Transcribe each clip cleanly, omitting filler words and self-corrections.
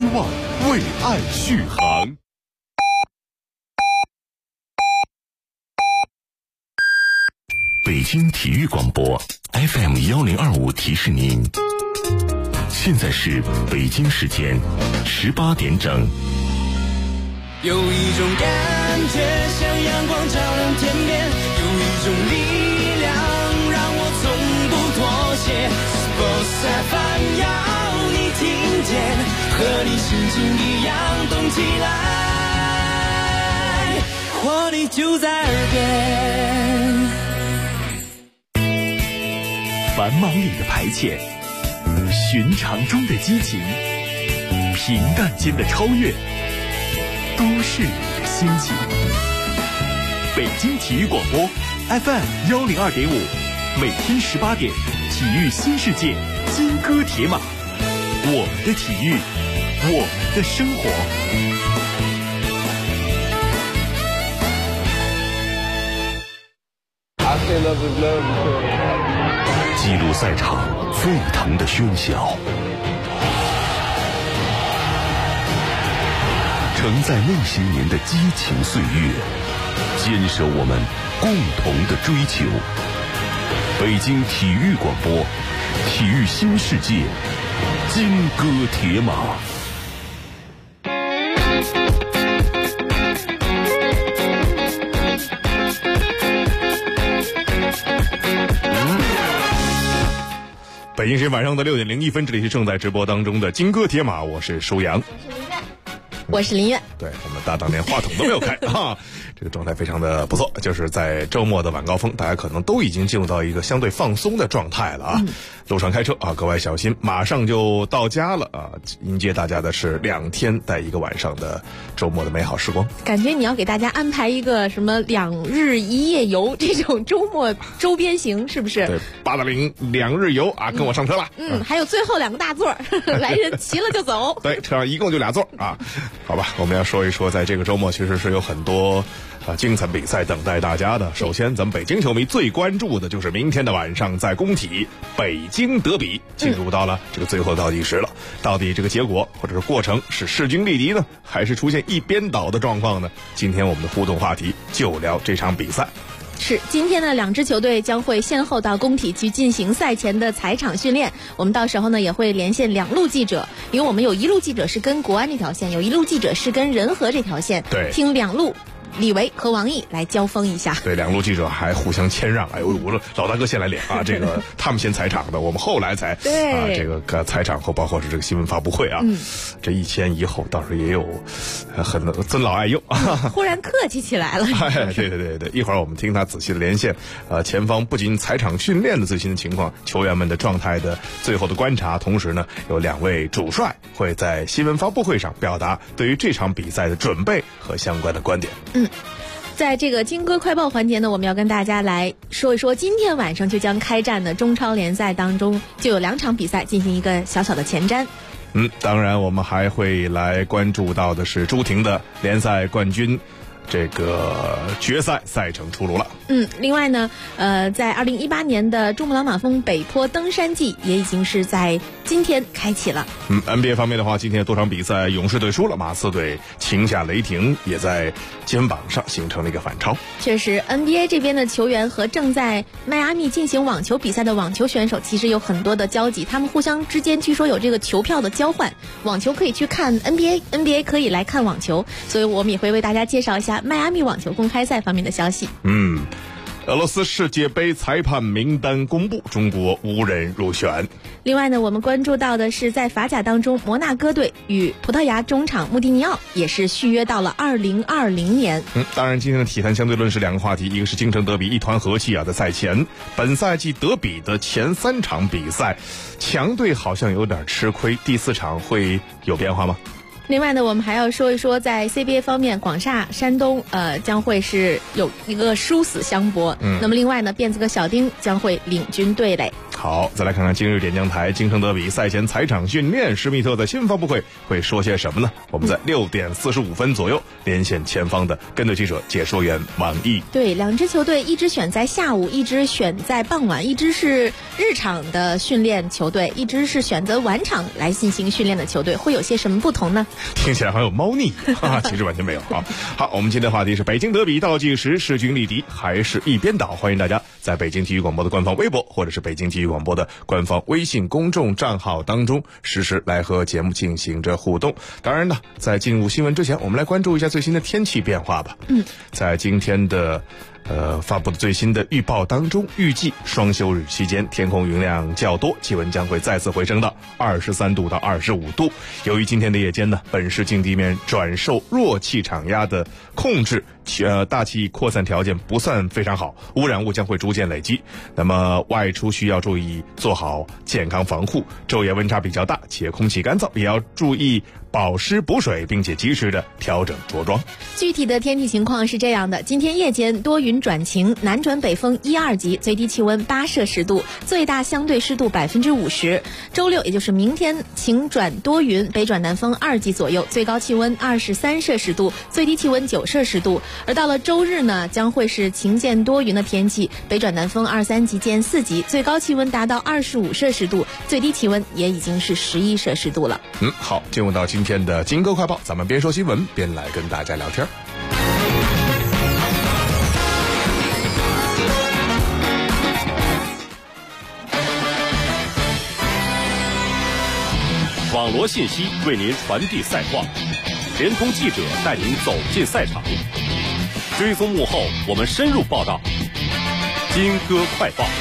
望，为爱续航。北京体育广播 FM1025提示您，现在是北京时间18点整。 有一种感觉像阳光照亮天边，有一种力量让我从不妥协。Sports FM 要你听见，和你心情一样动起来，活力就在耳边。 繁忙里的排遣，寻常中的激情，平淡间的超越，都是你的心情。北京体育广播 FM102.5，每天18点，体育新世界，金戈铁马，我们的体育，我们的生活。 记录赛场沸腾的喧嚣，承载那些年的激情岁月，坚守我们共同的追求。北京体育广播，体育新世界，金戈铁马。北京时间晚上的6点01分，这里是正在直播当中的金戈铁马，我是舒阳， 我是林月。 对，我们搭档连话筒都没有开啊，这个状态非常的不错。就是在周末的晚高峰，大家可能都已经进入到一个相对放松的状态了啊。路上开车啊，格外小心，马上就到家了啊！迎接大家的是2天带1个晚上的周末的美好时光。 感觉你要给大家安排一个什么2日1夜游这种周末周边行，是不是？ 对，880 2日游啊，跟我上车了。 还有最后2个大座，来人齐了就走。 对，车上一共就2座啊。好吧，我们要说一说，在这个周末其实是有很多精彩比赛等待大家的。首先，咱们北京球迷最关注的就是明天的晚上在工体北京德比进入到了这个最后倒计时了。到底这个结果或者是过程是势均力敌呢，还是出现一边倒的状况呢？今天我们的互动话题就聊这场比赛。 是，今天呢，2支球队将会先后到工体去进行赛前的踩场训练。我们到时候呢也会连线2路记者，因为我们有1路记者是跟国安这条线，有1路记者是跟仁和这条线。 对， 听2路李维和王毅来交锋一下。 对，2路记者还互相谦让。哎呦，我说老大哥先来练啊，这个他们先踩场的，我们后来才对这个踩场后，包括是这个新闻发布会啊。这一前一后倒是也有很尊老爱幼啊， 忽然客气起来了。 哎，对，一会儿我们听他仔细的连线。前方不仅踩场训练的最新的情况，球员们的状态的最后的观察，同时呢，有2位主帅会在新闻发布会上表达对于这场比赛的准备和相关的观点。 在这个金戈快报环节呢，我们要跟大家来说一说今天晚上就将开战的中超联赛当中，就有2场比赛进行一个小小的前瞻。 当然我们还会来关注到的是朱婷的联赛冠军这个决赛赛程出炉了。 另外呢，在2018年的珠穆朗玛峰北坡登山季也已经是在今天开启了。 NBA 方面的话，今天多场比赛，勇士队输了，马刺队擒下雷霆，也在肩膀上形成了一个反超。 确实 NBA 这边的球员和正在迈阿密进行网球比赛的网球选手其实有很多的交集，他们互相之间据说有这个球票的交换，网球可以去看 NBA 可以来看网球，所以我们也会为大家介绍一下迈阿密网球公开赛方面的消息。 俄罗斯世界杯裁判名单公布，中国无人入选。 另外呢，我们关注到的是在法甲当中，摩纳哥队与葡萄牙中场穆蒂尼奥也是续约到了2020年。 当然今天的体坛相对论是2个话题，一个是京城德比一团和气啊，在赛前本赛季德比的前3场比赛，强队好像有点吃亏，第4场会有变化吗？ 另外呢，我们还要说一说在 CBA 方面，广厦山东将会是有一个殊死相搏。那么另外呢，辫子哥小丁将会领军对垒。 好，再来看看今日点将台京城德比赛前采场训练，施密特的新发布会会说些什么呢？我们在6点45分左右连线前方的跟队记者解说员王毅。 对，两支球队，一支选在下午，一支选在傍晚，一支是日场的训练球队，一支是选择晚场来进行训练的球队，会有些什么不同呢？ 听起来好有猫腻其实完全没有啊。好，我们今天的话题是北京德比倒计时，势均力敌还是一边倒？欢迎大家在北京体育广播的官方微博或者是北京体育广播的官方微信公众账号当中实时来和节目进行着互动。当然呢，在进入新闻之前，我们来关注一下最新的天气变化吧。在今天的发布的最新的预报当中，预计双休日期间天空云量较多，气温将会再次回升到23度到25度。由于今天的夜间呢，本市近地面转受弱气场压的控制，大气扩散条件不算非常好，污染物将会逐渐累积。那么外出需要注意做好健康防护，昼夜温差比较大且空气干燥，也要注意保湿补水，并且及时的调整着装。 具体的天气情况是这样的：今天夜间多云转晴，南转北风1、2级，最低气温8摄氏度，最大相对湿度50%。周六也就是明天晴转多云，北转南风2级左右，最高气温23摄氏度，最低气温9摄氏度。而到了周日呢，将会是晴间多云的天气，北转南风2、3级见4级，最高气温达到25摄氏度，最低气温也已经是11摄氏度了。 好，进入到今天的金歌快报，咱们边说新闻边来跟大家聊天。 网罗信息为您传递赛况，联通记者带您走进赛场，追踪幕后我们深入报道。金歌快报。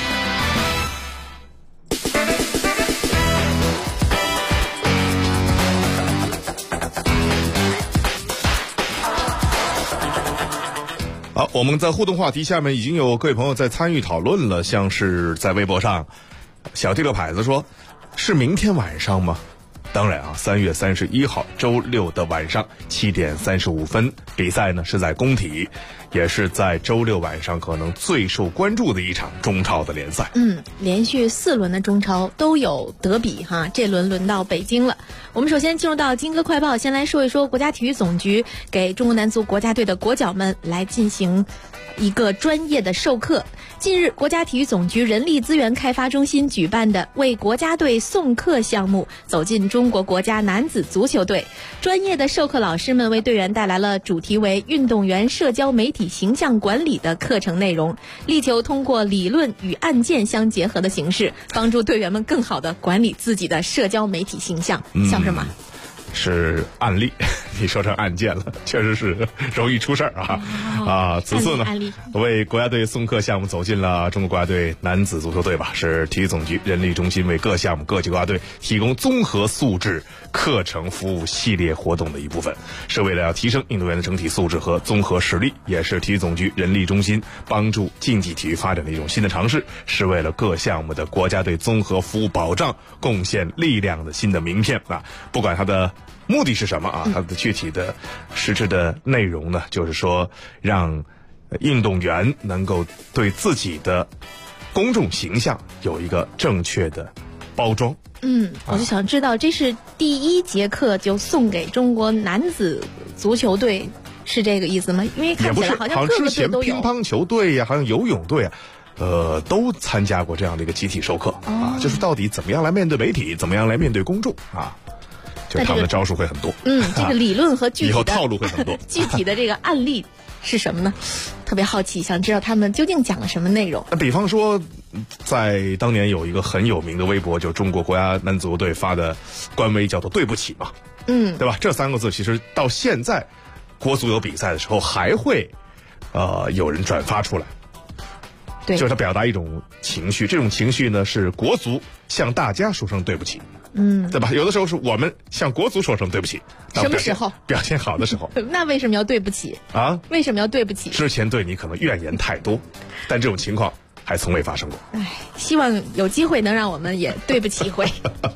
好，我们在互动话题下面已经有各位朋友在参与讨论了，像是在微博上小第六牌子说，是明天晚上吗？当然啊，3月31号周六的晚上7点35分，比赛呢是在工体，也是在周六晚上可能最受关注的一场中超的联赛。 连续4轮的中超都有德比哈，这轮轮到北京了。我们首先进入到金歌快报，先来说一说国家体育总局给中国男足国家队的国脚们来进行一个专业的授课。近日，国家体育总局人力资源开发中心举办的为国家队送课项目走进中国国家男子足球队，专业的授课老师们为队员带来了主题为运动员社交媒体形象管理的课程内容，力求通过理论与案件相结合的形式，帮助队员们更好地管理自己的社交媒体形象。像什么？ 是案例，你说成案件了，确实是容易出事儿啊！此次呢，为国家队送课项目走进了中国国家队男子足球队吧，是体育总局人力中心为各项目各级国家队提供综合素质课程服务系列活动的一部分，是为了要提升运动员的整体素质和综合实力，也是体育总局人力中心帮助竞技体育发展的一种新的尝试，是为了各项目的国家队综合服务保障贡献力量的新的名片啊！不管它的目的是什么啊？它的具体的实质的内容呢，就是说让运动员能够对自己的公众形象有一个正确的包装。 我就想知道，这是第1节课就送给中国男子足球队，是这个意思吗？因为看起来好像各个队都有， 乒乓球队呀，好像游泳队啊。都参加过这样的一个集体授课啊，就是到底怎么样来面对媒体，怎么样来面对公众啊。就他们的招数会很多， 这个理论和具体的以后套路会很多。 具体的这个案例是什么呢？特别好奇，想知道他们究竟讲了什么内容。 那比方说，在当年有一个很有名的微博，就中国国家男足队发的官微叫做"对不起"嘛，对吧？这3个字其实到现在国足有比赛的时候还会有人转发出来。 对， 就是他表达一种情绪，这种情绪呢是国足向大家说声对不起，对吧？有的时候是我们向国足说声对不起。 什么时候？ 表现好的时候。 那为什么要对不起啊？为什么要对不起？ 之前对你可能怨言太多，但这种情况还从未发生过。 希望有机会能让我们也对不起一回。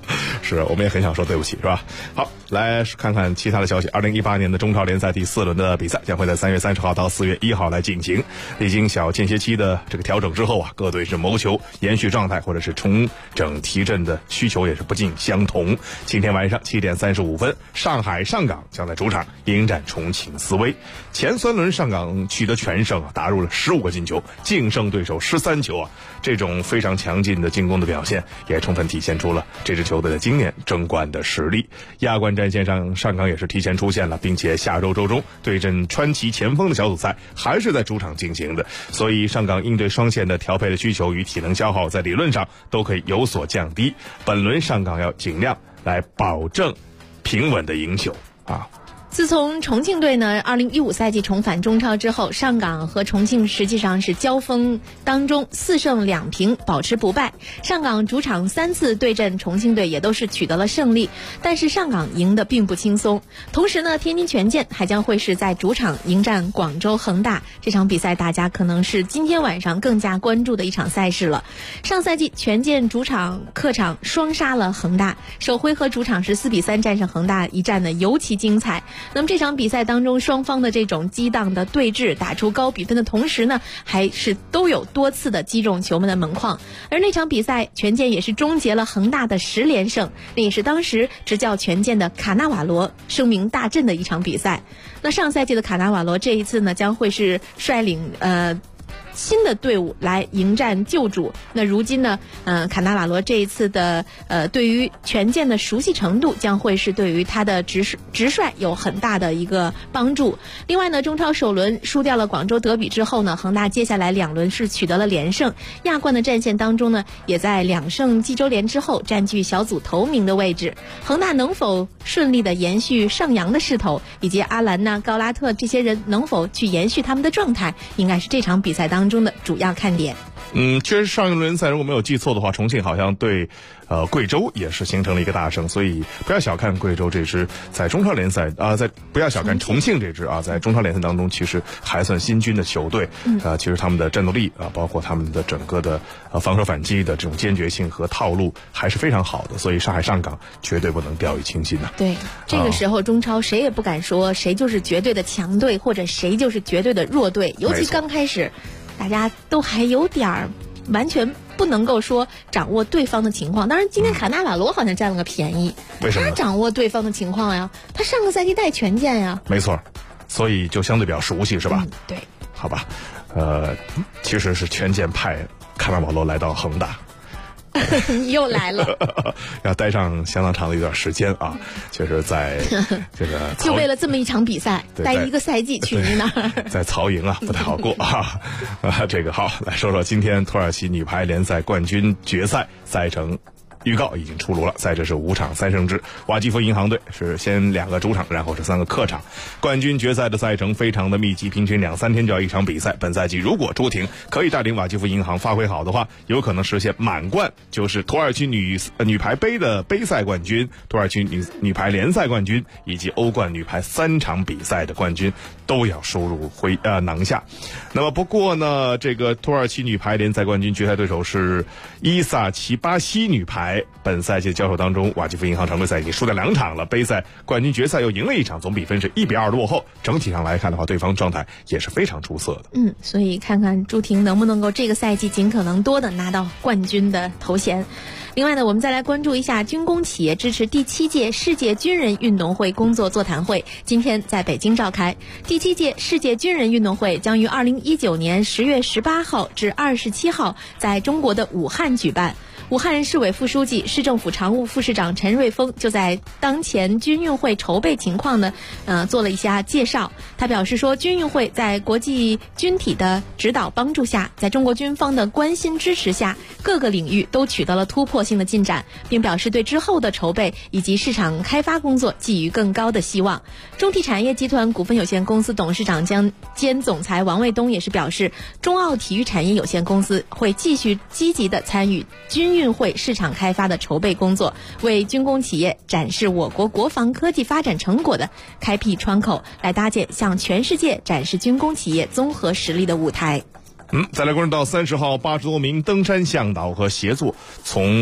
是我们也很想说对不起，是吧？好，来看看其他的消息。2018年的中超联赛第4轮的比赛将会在3月30号到4月1号来进行。历经小间歇期的这个调整之后啊，各队是谋求延续状态或者是重整提振的需求也是不尽相同。今天晚上7点35分，上海上港将在主场迎战重庆斯威。前3轮上港取得全胜啊，打入了15个进球，净胜对手13球啊。这种非常强劲的进攻的表现，也充分体现出了这支球队的今年争冠的实力。亚冠战线上，上港也是提前出现了，并且下周周中对阵川崎前锋的小组赛还是在主场进行的，所以上港应对双线的调配的需求与体能消耗，在理论上都可以有所降低。本轮上港要尽量来保证平稳的赢球啊。 自从重庆队呢2015赛季重返中超之后，上港和重庆实际上是交锋当中4胜2平保持不败。上港主场3次对阵重庆队也都是取得了胜利，但是上港赢得并不轻松。同时呢，天津权健还将会是在主场迎战广州恒大，这场比赛大家可能是今天晚上更加关注的一场赛事了。上赛季权健主场客场双杀了恒大，首回合主场是4比3战胜恒大，一战呢尤其精彩。那么这场比赛当中，双方的这种激荡的对峙，打出高比分的同时呢，还是都有多次的击中球门的门框。而那场比赛，权健也是终结了恒大的10连胜，那也是当时执教权健的卡纳瓦罗声名大振的一场比赛。那上赛季的卡纳瓦罗这一次呢，将会是率领新的队伍来迎战旧主。那如今呢，卡纳瓦罗这一次的对于权健的熟悉程度，将会是对于他的直率有很大的一个帮助。另外呢，中超首轮输掉了广州德比之后呢，恒大接下来2轮是取得了连胜。亚冠的战线当中呢，也在2胜济州联之后占据小组头名的位置。恒大能否顺利的延续上扬的势头，以及阿兰呐、高拉特这些人能否去延续他们的状态，应该是这场比赛当中的主要看点。 确实上一轮赛如果没有记错的话，重庆好像对贵州也是形成了一个大胜，所以不要小看贵州这支在中超联赛不要小看重庆这支在中超联赛当中其实还算新军的球队。其实他们的战斗力包括他们的整个的防守反击的这种坚决性和套路还是非常好的，所以上海上港绝对不能掉以轻心呐。 对，这个时候中超谁也不敢说谁就是绝对的强队，或者谁就是绝对的弱队，尤其刚开始大家都还有点完全不能够说掌握对方的情况。当然今天卡纳瓦罗好像占了个便宜， 为什么？ 他掌握对方的情况呀，他上个赛季带权健呀。 没错，所以就相对比较熟悉是吧？ 对， 好吧，其实是权健派卡纳瓦罗来到恒大。 你又来了， 要待上相当长的一段时间啊！就是在这个就为了这么一场比赛，待1个赛季去你那儿， 在曹营不太好过啊！这个好，来说说今天土耳其女排联赛冠军决赛赛程。预告已经出炉了，赛制是5场3胜制。瓦基弗银行队是先2个主场，然后是3个客场。冠军决赛的赛程非常的密集，平均2-3天就要一场比赛。本赛季如果朱婷可以带领瓦基弗银行发挥好的话，有可能实现满贯，就是土耳其女排杯的杯赛冠军、土耳其女排联赛冠军以及欧冠女排3场比赛的冠军都要收入囊下。那么不过呢，这个土耳其女排联赛冠军决赛对手是伊萨奇巴西女排。本赛季的交手当中，瓦基弗银行常规赛已经输掉2场了，杯赛冠军决赛又赢了1场，总比分是1比2的落后。整体上来看的话，对方状态也是非常出色的。 所以看看朱婷能不能够这个赛季尽可能多的拿到冠军的头衔。另外呢，我们再来关注一下军工企业支持第7届世界军人运动会工作座谈会，今天在北京召开。第7届世界军人运动会将于2019年10月18号至27号在中国的武汉举办。武汉市委副书记、市政府常务副市长陈瑞峰就在当前军运会筹备情况呢，做了一下介绍。他表示说，军运会在国际军体的指导帮助下，在中国军方的关心支持下，各个领域都取得了突破性的进展，并表示对之后的筹备以及市场开发工作寄予更高的希望。中体产业集团股份有限公司董事长兼总裁王卫东也是表示，中奥体育产业有限公司会继续积极地参与军运会市场开发的筹备工作，为军工企业展示我国国防科技发展成果的开辟窗口，来搭建向全世界展示军工企业综合实力的舞台。 再来关注到30号，80多名登山向导和协作从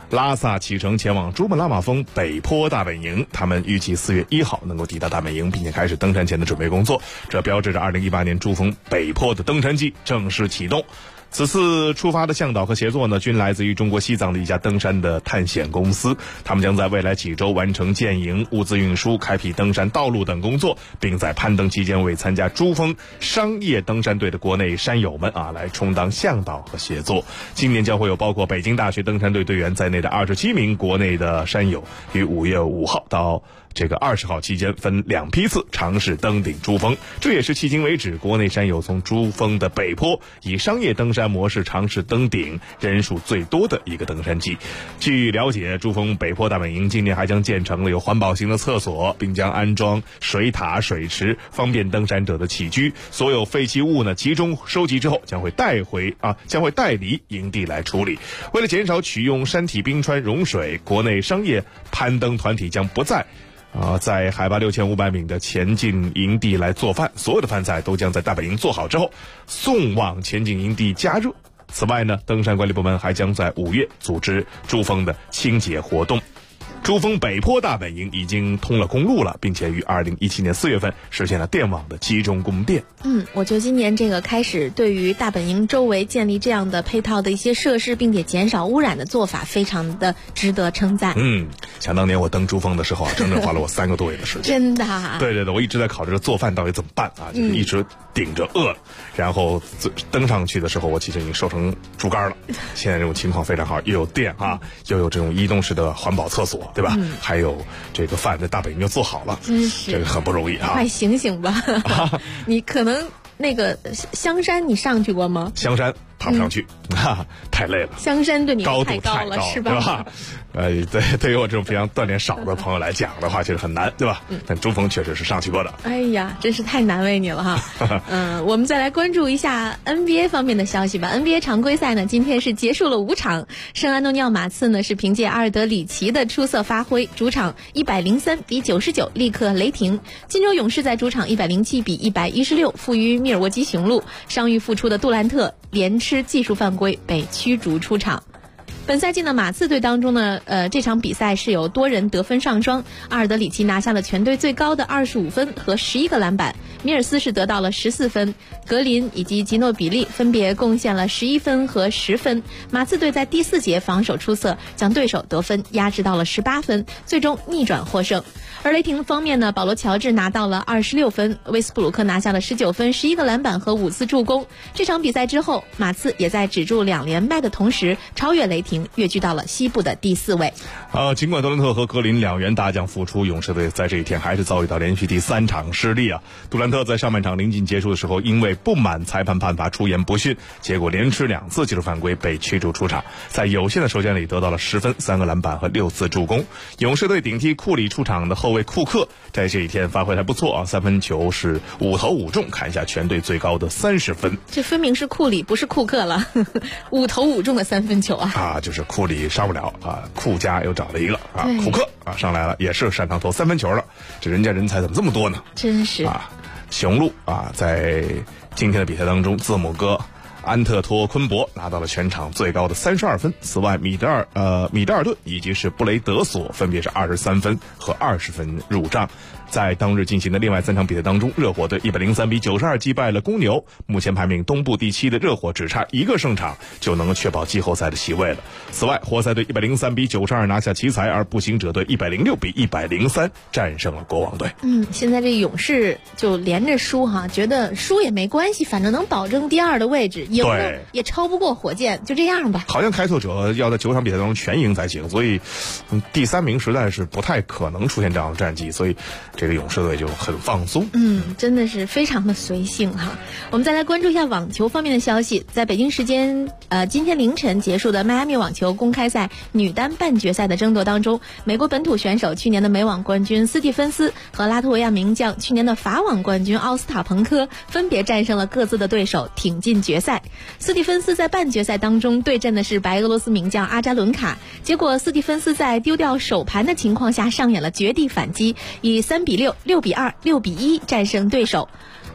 拉萨启程前往珠穆朗玛峰北坡大本营，他们预计4月1号能够抵达大本营，并且开始登山前的准备工作。这标志着2018年珠峰北坡的登山季正式启动。此次出发的向导和协作呢，均来自于中国西藏的一家登山的探险公司。他们将在未来几周完成建营、物资运输、开辟登山道路等工作，并在攀登期间为参加珠峰商业登山队的国内山友们来充当向导和协作。今年将会有包括北京大学登山队队员在内的27名国内的山友，于5月5号到这个20号期间分2批次尝试登顶珠峰，这也是迄今为止国内山友从珠峰的北坡以商业登山模式尝试登顶人数最多的一个登山季。据了解，珠峰北坡大本营今年还将建成了有环保型的厕所，并将安装水塔、水池，方便登山者的起居。所有废弃物呢集中收集之后将会带离营地来处理。为了减少取用山体冰川融水，国内商业攀登团体将不再在海拔6500米的前进营地来做饭，所有的饭菜都将在大本营做好之后送往前进营地加热。此外呢，登山管理部门还将在5月组织珠峰的清洁活动。珠峰北坡大本营已经通了公路了，并且于2017年4月份实现了电网的集中供电。 我觉得今年这个开始对于大本营周围建立这样的配套的一些设施，并且减少污染的做法，非常的值得称赞。 想当年我登珠峰的时候整整花了我3个多月的时间。 真的啊？ 对，我一直在考虑着做饭到底怎么办就是一直顶着饿了，然后登上去的时候我其实已经瘦成猪肝了。现在这种情况非常好，又有电又有这种移动式的环保厕所，对吧？还有这个饭在大本营就做好了， 真是这个很不容易快醒醒吧！你可能那个香山你上去过吗？ 香山爬不上去，太累了。 香山对你高度太高了，是吧？对于我这种平常锻炼少的朋友来讲的话，其实很难，对吧？但珠峰确实是上去过的。 哎呀，真是太难为你了哈。我们再来关注一下 NBA 方面的消息吧。NBA 常规赛呢，今天是结束了5场，圣安东尼奥马刺呢是凭借阿尔德里奇的出色发挥，主场103比99力克雷霆。金州勇士在主场107比116负于密尔沃基雄鹿，伤愈复出的杜兰特连吃技术犯规被驱逐出场。本赛季呢，马刺队当中呢，这场比赛是有多人得分上双，阿尔德里奇拿下了全队最高的25分和11个篮板，米尔斯是得到了14分，格林以及吉诺比利分别贡献了11分和10分。马刺队在第4节防守出色，将对手得分压制到了18分，最终逆转获胜。而雷霆方面呢，保罗乔治拿到了26分，威斯布鲁克拿下了19分、11个篮板和5次助攻。这场比赛之后，马刺也在止住2连败的同时，超越雷霆，跃居到了西部的第4位。 尽管杜兰特和格林2员大将复出，勇士队在这一天还是遭遇到连续第3场失利杜兰特在上半场临近结束的时候，因为不满裁判判罚出言不逊，结果连吃2次技术犯规被驱逐出场。在有限的时间里得到了10分、3个篮板和6次助攻。勇士队顶替库里出场的后卫库克在这一天发挥还不错3分球是5投5中，砍下全队最高的30分。 这分明是库里不是库克了，5投5中的3分球就是库里上不了库家又找了一个库克上来了，也是擅长投3分球了。这人家人才怎么这么多呢？ 真是雄鹿在今天的比赛当中，字母哥安特托昆博拿到了全场最高的32分。此外，米德尔顿以及是布雷德索分别是23分和20分入账。在当日进行的另外3场比赛当中，热火队103比92击败了公牛，目前排名东部第7的热火只差1个胜场就能够确保季后赛的席位了。此外，活塞队103比92拿下奇才，而步行者队106比103战胜了国王队。 现在这勇士就连着输觉得输也没关系，反正能保证第2的位置，赢了也超不过火箭，就这样吧。 好像开拓者要在9场比赛当中全赢才行，所以第3名实在是不太可能出现这样的战绩，所以这个勇士队就很放松。 真的是非常的随性我们再来关注一下网球方面的消息。在北京时间今天凌晨结束的迈阿密网球公开赛女单半决赛的争夺当中，美国本土选手去年的美网冠军斯蒂芬斯和拉脱维亚名将去年的法网冠军奥斯塔彭科分别战胜了各自的对手，挺进决赛。斯蒂芬斯在半决赛当中对阵的是白俄罗斯名将阿扎伦卡，结果斯蒂芬斯在丢掉首盘的情况下上演了绝地反击，以3比6、6比2、6比1战胜对手。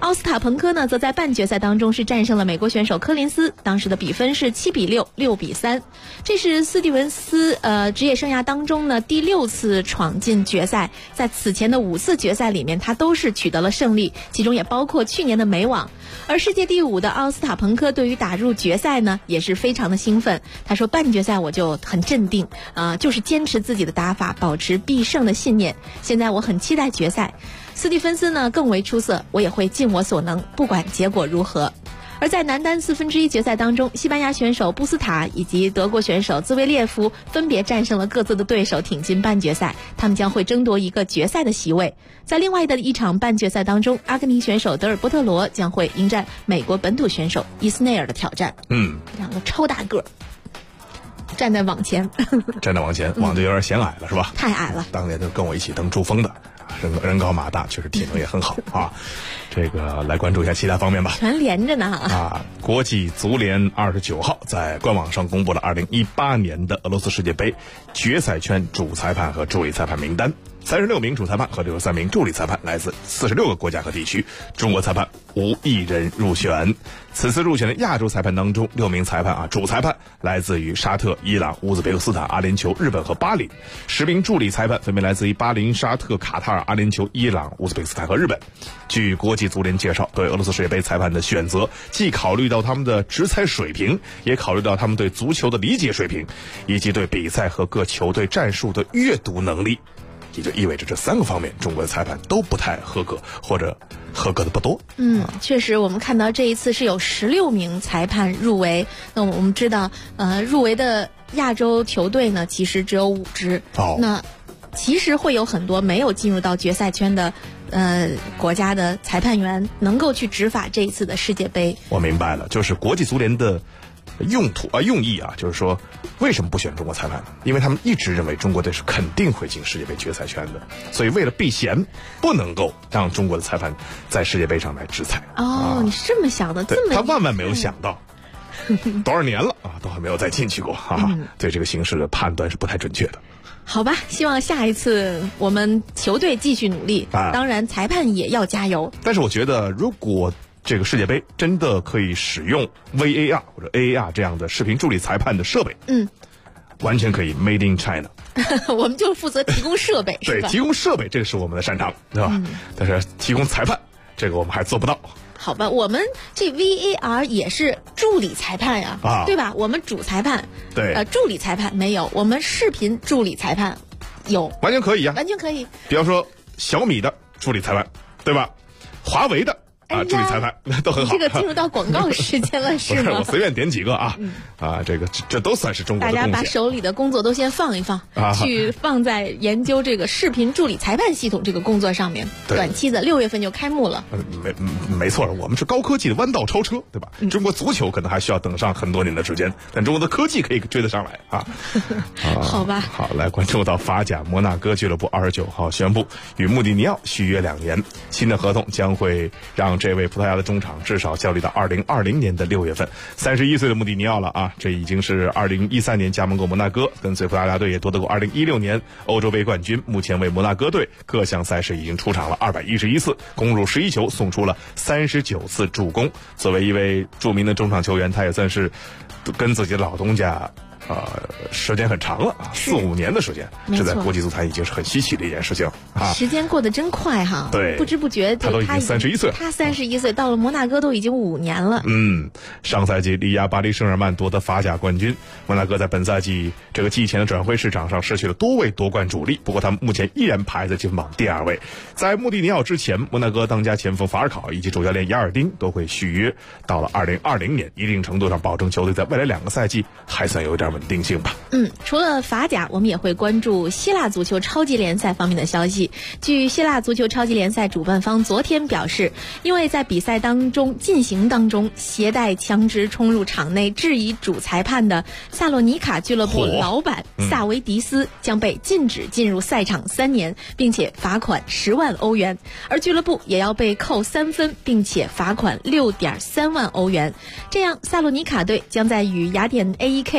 奥斯塔彭科呢，则在半决赛当中是战胜了美国选手科林斯，当时的比分是7-6、6-3。这是斯蒂文斯职业生涯当中呢第6次闯进决赛，在此前的5次决赛里面，他都是取得了胜利，其中也包括去年的美网。而世界第5的奥斯塔彭科对于打入决赛呢，也是非常的兴奋。他说半决赛我就很镇定，就是坚持自己的打法，保持必胜的信念。现在我很期待决赛。斯蒂芬斯呢更为出色，我也会尽我所能，不管结果如何。而在男单1/4决赛当中，西班牙选手布斯塔以及德国选手兹维列夫分别战胜了各自的对手，挺进半决赛，他们将会争夺一个决赛的席位。在另外的一场半决赛当中，阿根廷选手德尔波特罗将会迎战美国本土选手伊斯内尔的挑战。两个超大个站在网前站在网前，网就有点显矮了是吧？ 太矮了。 当年就跟我一起登珠峰的，人高马大，确实体能也很好啊。这个来关注一下其他方面吧。 全连着呢国际足联29号在官网上公布了2018年的俄罗斯世界杯决赛圈主裁判和助理裁判名单。36名主裁判和63名助理裁判来自46个国家和地区，中国裁判无一人入选。此次入选的亚洲裁判当中，6名裁判主裁判来自于沙特、伊朗、乌兹别克斯坦、阿联酋、日本和巴林，10名助理裁判分别来自于巴林、沙特、卡塔尔、阿联酋、伊朗、乌兹别克斯坦和日本。据国际足联介绍，对俄罗斯世界杯裁判的选择既考虑到他们的执裁水平，也考虑到他们对足球的理解水平，以及对比赛和各球队战术的阅读能力。也就意味着这3个方面，中国的裁判都不太合格，或者合格的不多。 确实，我们看到这一次是有16名裁判入围。那我们知道，入围的亚洲球队呢，其实只有5支。那其实会有很多没有进入到决赛圈的国家的裁判员能够去执法这一次的世界杯。 我明白了，就是国际足联的用意就是说为什么不选中国裁判呢？因为他们一直认为中国队是肯定会进世界杯决赛圈的，所以为了避嫌，不能够让中国的裁判在世界杯上来执裁。 你是这么想的，这么他万万没有想到多少年了都还没有再进去过对这个形势的判断是不太准确的。 好吧，希望下一次我们球队继续努力，当然裁判也要加油。 但是我觉得如果这个世界杯真的可以使用 VAR 或者 AAR 这样的视频助理裁判的设备，完全可以 Made in China 我们就负责提供设备对，提供设备这个是我们的擅长，对吧？但是提供裁判这个我们还做不到。 好吧，我们这 VAR 也是助理裁判呀，对吧？我们主裁判对， 助理裁判没有，我们视频助理裁判有， 完全可以完全可以。 比方说小米的助理裁判，对吧？华为的助理裁判都很好。 这个进入到广告时间了是吗？ 我随便点几个这都算是中国的贡献。 大家把手里的工作都先放一放，去放在研究这个视频助理裁判系统这个工作上面。短期的6月份就开幕了。 没错，我们是高科技的弯道超车，对吧？中国足球可能还需要等上很多年的时间，但中国的科技可以追得上来好吧。 好，来关注到法甲摩纳哥俱乐部29号宣布与穆蒂尼奥续约2年，新的合同将会让这位葡萄牙的中场至少效力到2020年的6月份。31岁的穆蒂尼奥了这已经是2013年加盟过摩纳哥，跟随葡萄牙队也夺得过2016年欧洲杯冠军。目前为摩纳哥队各项赛事已经出场了211次，攻入11球，送出了39次助攻。作为一位著名的中场球员，他也算是跟自己的老东家时间很长了4、5年的时间，这在国际足坛已经是很稀奇的一件事情时间过得真快对， 不知不觉他都已经31岁了， 他31岁到了摩纳哥都已经5年了。 上赛季力压巴黎圣日耳曼夺得法甲冠军，摩纳哥在本赛季这个季前的转会市场上失去了多位夺冠主力，不过他们目前依然排在积分榜第2位。在穆蒂尼奥之前，摩纳哥当家前锋法尔考以及主教练雅尔丁都会续约到了2020年，一定程度上保证球队在未来2个赛季还算有点稳定性吧。 除了法甲，我们也会关注希腊足球超级联赛方面的消息。据希腊足球超级联赛主办方昨天表示，因为在比赛进行当中携带枪支冲入场内质疑主裁判的萨洛尼卡俱乐部老板萨维迪斯将被禁止进入赛场3年，并且罚款10万欧元，而俱乐部也要被扣3分，并且罚款6.3万欧元。这样萨洛尼卡队将在与雅典 AEK 队和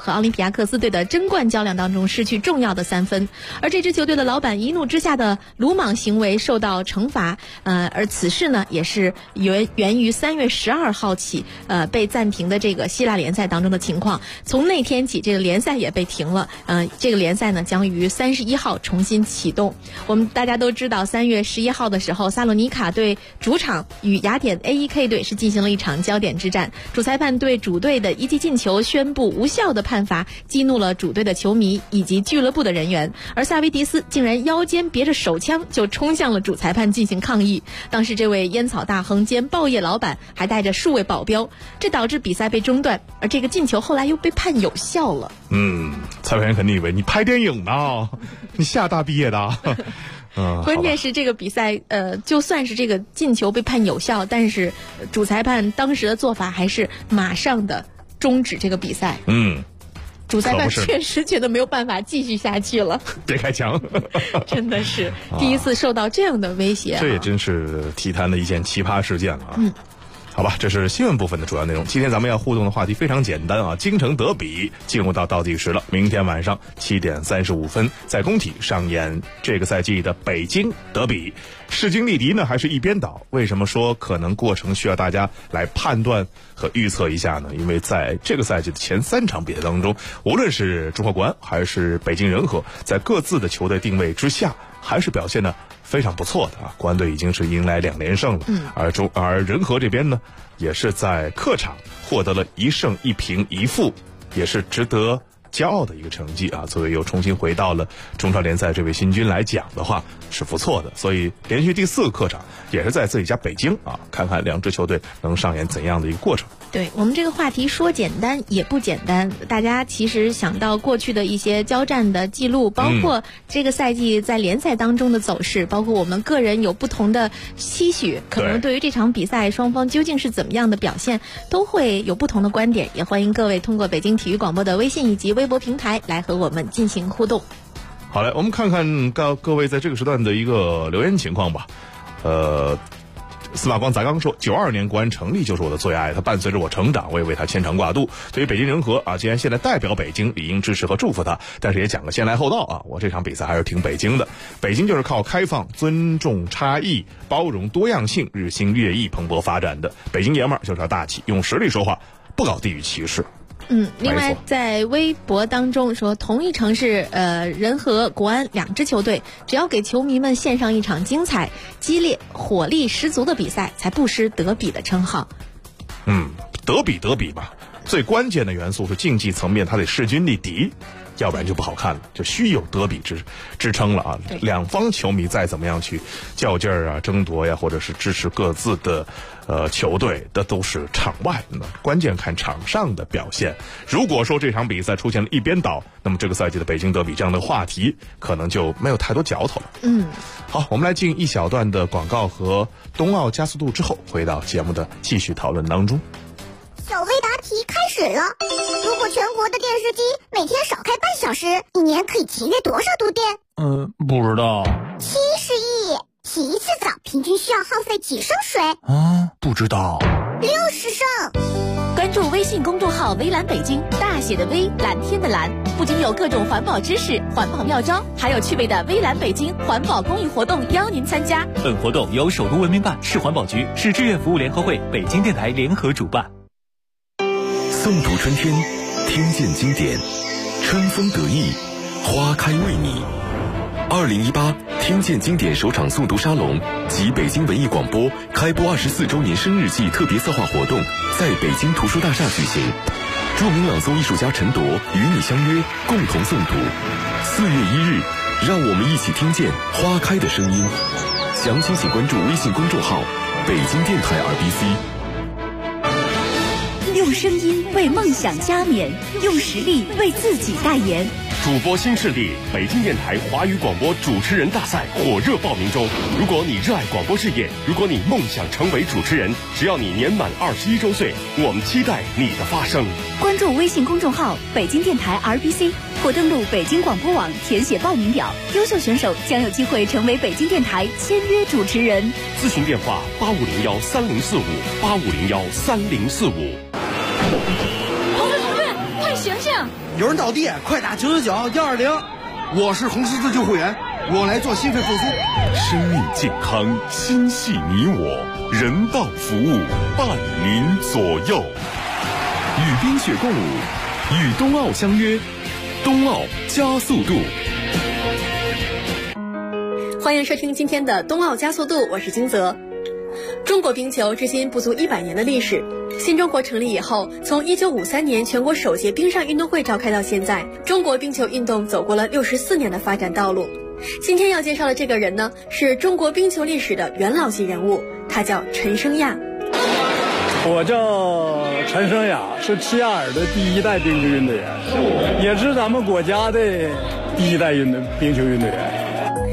和奥林匹亚克斯队的争冠较量当中失去重要的3分。而这支球队的老板一怒之下的鲁莽行为受到惩罚，而此事呢也是源于3月12号起被暂停的这个希腊联赛当中的情况。从那天起，这个联赛也被停了，这个联赛呢将于31号重新启动。我们大家都知道，3月11号的时候，萨洛尼卡队主场与雅典 AEK 队是进行了一场焦点之战，主裁判对主队的一记进球宣布无效的判罚，激怒了主队的球迷以及俱乐部的人员，而萨维迪斯竟然腰间别着手枪就冲向了主裁判进行抗议。当时这位烟草大亨兼报业老板还带着数位保镖，这导致比赛被中断，而这个进球后来又被判有效了。 裁判员肯定以为你拍电影呢，你厦大毕业的。 关键是这个比赛，就算是这个进球被判有效，但是主裁判当时的做法还是马上的终止这个比赛。主裁判确实觉得没有办法继续下去了， 别开枪， 真的是第一次受到这样的威胁。 这也真是体坛的一件奇葩事件了啊。好吧，这是新闻部分的主要内容。今天咱们要互动的话题非常简单啊，京城德比进入到倒计时了。明天晚上7点35分，在工体上演这个赛季的北京德比。势均力敌呢，还是一边倒？为什么说可能过程需要大家来判断和预测一下呢？因为在这个赛季的前3场比赛当中，无论是中赫国安还是北京人和，在各自的球队定位之下，还是表现的非常不错的啊！国安队已经是迎来2连胜了，而人和这边呢，也是在客场获得了1胜1平1负，也是值得骄傲的一个成绩啊！作为又重新回到了中超联赛这位新军来讲的话，是不错的。所以连续第4个客场也是在自己家北京啊，看看2支球队能上演怎样的一个过程。 对，我们这个话题说简单也不简单，大家其实想到过去的一些交战的记录，包括这个赛季在联赛当中的走势，包括我们个人有不同的期许，可能对于这场比赛双方究竟是怎么样的表现，都会有不同的观点。也欢迎各位通过北京体育广播的微信以及微博平台来和我们进行互动。 好嘞，我们看看各位在这个时段的一个留言情况吧。司马光砸缸说，92年国安成立就是我的最爱，他伴随着我成长，我也为他牵肠挂肚。对于北京人和啊，既然现在代表北京，理应支持和祝福他，但是也讲个先来后到啊，我这场比赛还是挺北京的。北京就是靠开放、尊重差异、包容多样性，日新月异蓬勃发展的。北京爷们儿就是要大气，用实力说话，不搞地域歧视。 另外在微博当中说，同一城市人和国安2支球队，只要给球迷们献上一场精彩、激烈、火力十足的比赛，才不失德比的称号。 德比吧，最关键的元素是竞技层面，它得势均力敌，要不然就不好看了，就虚有德比支撑了啊。两方球迷再怎么样去较劲儿啊、争夺呀，或者是支持各自的球队，的都是场外，关键看场上的表现。如果说这场比赛出现了一边倒，那么这个赛季的北京德比这样的话题可能就没有太多嚼头了。好，我们来进一小段的广告和冬奥加速度之后，回到节目的继续讨论当中。 小黑答题开始了。如果全国的电视机每天少开半小时，一年可以节约多少度电？ 不知道。 70亿。洗一次澡平均需要耗费几升水？ 不知道。 60升。 关注微信公众号微蓝北京，大写的微，蓝天的蓝，不仅有各种环保知识、环保妙招，还有趣味的微蓝北京环保公益活动邀您参加。 本活动由首都文明办、市环保局、市志愿服务联合会、北京电台联合主办。 诵读春天，听见经典，春风得意，花开为你。2018听见经典首场诵读沙龙及北京文艺广播开播24周年生日季特别策划活动在北京图书大厦举行，著名朗诵艺术家陈铎与你相约，共同诵读。4月1日，让我们一起听见花开的声音。详情请关注微信公众号北京电台 RBC。 用声音为梦想加冕，用实力为自己代言。 主播新势力北京电台华语广播主持人大赛火热报名中。如果你热爱广播事业，如果你梦想成为主持人，只要你年满21周岁，我们期待你的发声。 关注微信公众号北京电台 RBC 或登录北京广播网填写报名表，优秀选手将有机会成为北京电台签约主持人。 咨询电话8501304585013045。 同志，快醒醒！ 有人倒地，快打999-120。 我是红十字救护员，我来做心肺复苏。 生命健康，心系你我，人道服务伴您左右。与冰雪共舞，与冬奥相约，冬奥加速度。 欢迎收听今天的冬奥加速度，我是金泽。中国冰球至今不足100年的历史。新中国成立以后，从1953年全国首届冰上运动会召开到现在，中国冰球运动走过了64年的发展道路。今天要介绍的这个人呢，是中国冰球历史的元老级人物，他叫陈升亚。 我叫陈升亚，是齐齐哈尔的第1代冰球运动员，也是咱们国家的第1代冰球运动员。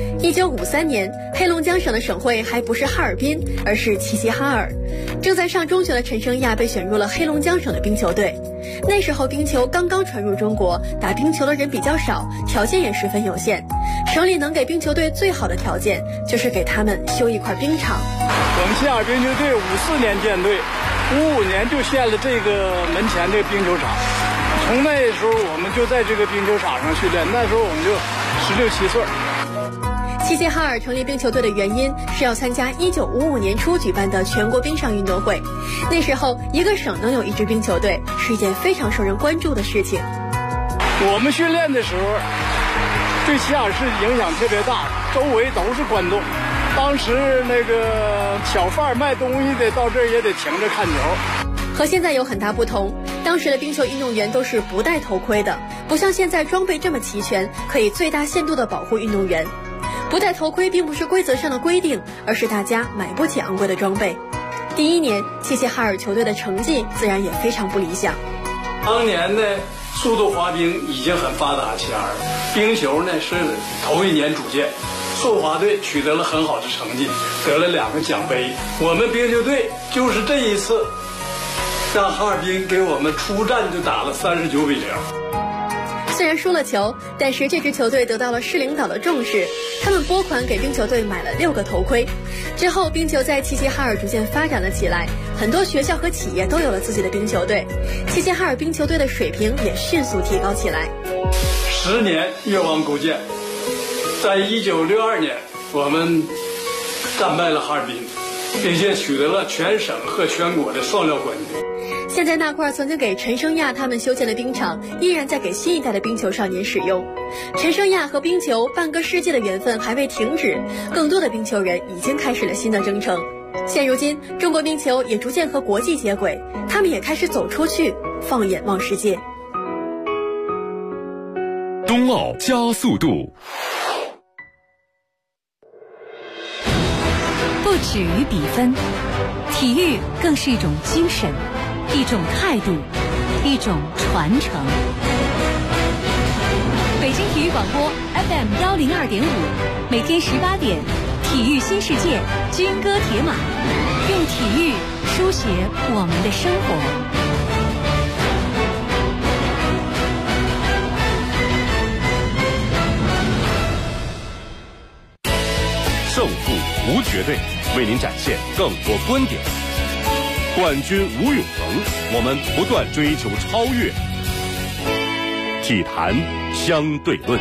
1953年，黑龙江省的省会还不是哈尔滨，而是齐齐哈尔。正在上中学的陈升亚被选入了黑龙江省的冰球队。那时候冰球刚刚传入中国，打冰球的人比较少，条件也十分有限。省里能给冰球队最好的条件，就是给他们修一块冰场。 我们齐齐哈尔冰球队54年建队，55年就建了这个门前这个冰球场。从那时候我们就在这个冰球场上训练，那时候我们就16、17岁。 齐齐哈尔成立冰球队的原因是要参加1955年初举办的全国冰上运动会。那时候一个省能有一支冰球队是一件非常受人关注的事情。 我们训练的时候对齐齐哈尔市影响特别大，周围都是观众。当时那个小贩卖东西的到这儿也得停着看球。 和现在有很大不同，当时的冰球运动员都是不戴头盔的，不像现在装备这么齐全，可以最大限度地保护运动员。不戴头盔并不是规则上的规定，而是大家买不起昂贵的装备。第1年，齐齐哈尔球队的成绩自然也非常不理想。 当年呢，速度滑冰已经很发达，齐齐哈尔冰球呢是头1年组建，速滑队取得了很好的成绩，得了2个奖杯。我们冰球队就是这一次让哈尔滨给我们出战就打了39-0。 虽然输了球，但是这支球队得到了市领导的重视，他们拨款给冰球队买了6个头盔。之后冰球在齐齐哈尔逐渐发展了起来，很多学校和企业都有了自己的冰球队，齐齐哈尔冰球队的水平也迅速提高起来。 10年越王勾践，在1962年我们战败了哈尔滨，并且取得了全省和全国的双料冠军。 现在那块曾经给陈升亚他们修建的冰场，依然在给新一代的冰球少年使用。陈升亚和冰球半个世纪的缘分还未停止，更多的冰球人已经开始了新的征程。现如今，中国冰球也逐渐和国际接轨，他们也开始走出去，放眼望世界。 冬奥加速度。 不止于比分，体育更是一种精神，一种态度，一种传承。北京体育广播 FM102.5，每天18点，体育新世界，军歌铁马，用体育书写我们的生活。 胜负无绝对，为您展现更多观点。冠军无永恒，我们不断追求超越。体坛相对论。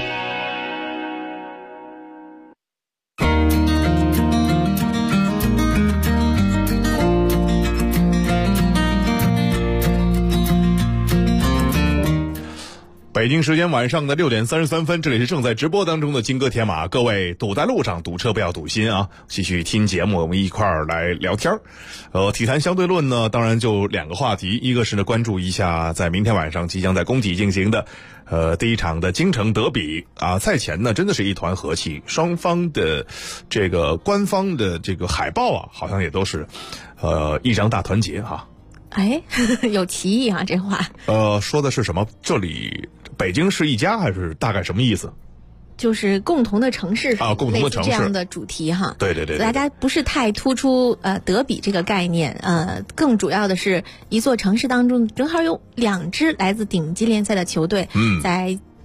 北京时间晚上的6点33分，这里是正在直播当中的金戈铁马，各位堵在路上堵车不要堵心啊，继续听节目，我们一块儿来聊天。体坛相对论呢，当然就2个话题，一个是呢关注一下在明天晚上即将在工体进行的第一场的京城德比啊，赛前呢真的是一团和气，双方的这个官方的这个海报啊，好像也都是一张大团结哈。 哎，有歧义啊，这话。 说的是什么？这里北京是一家还是大概什么意思？ 就是共同的城市啊，共同的城市这样的主题哈。 对对对， 大家不是太突出德比这个概念，更主要的是一座城市当中正好有2支来自顶级联赛的球队，在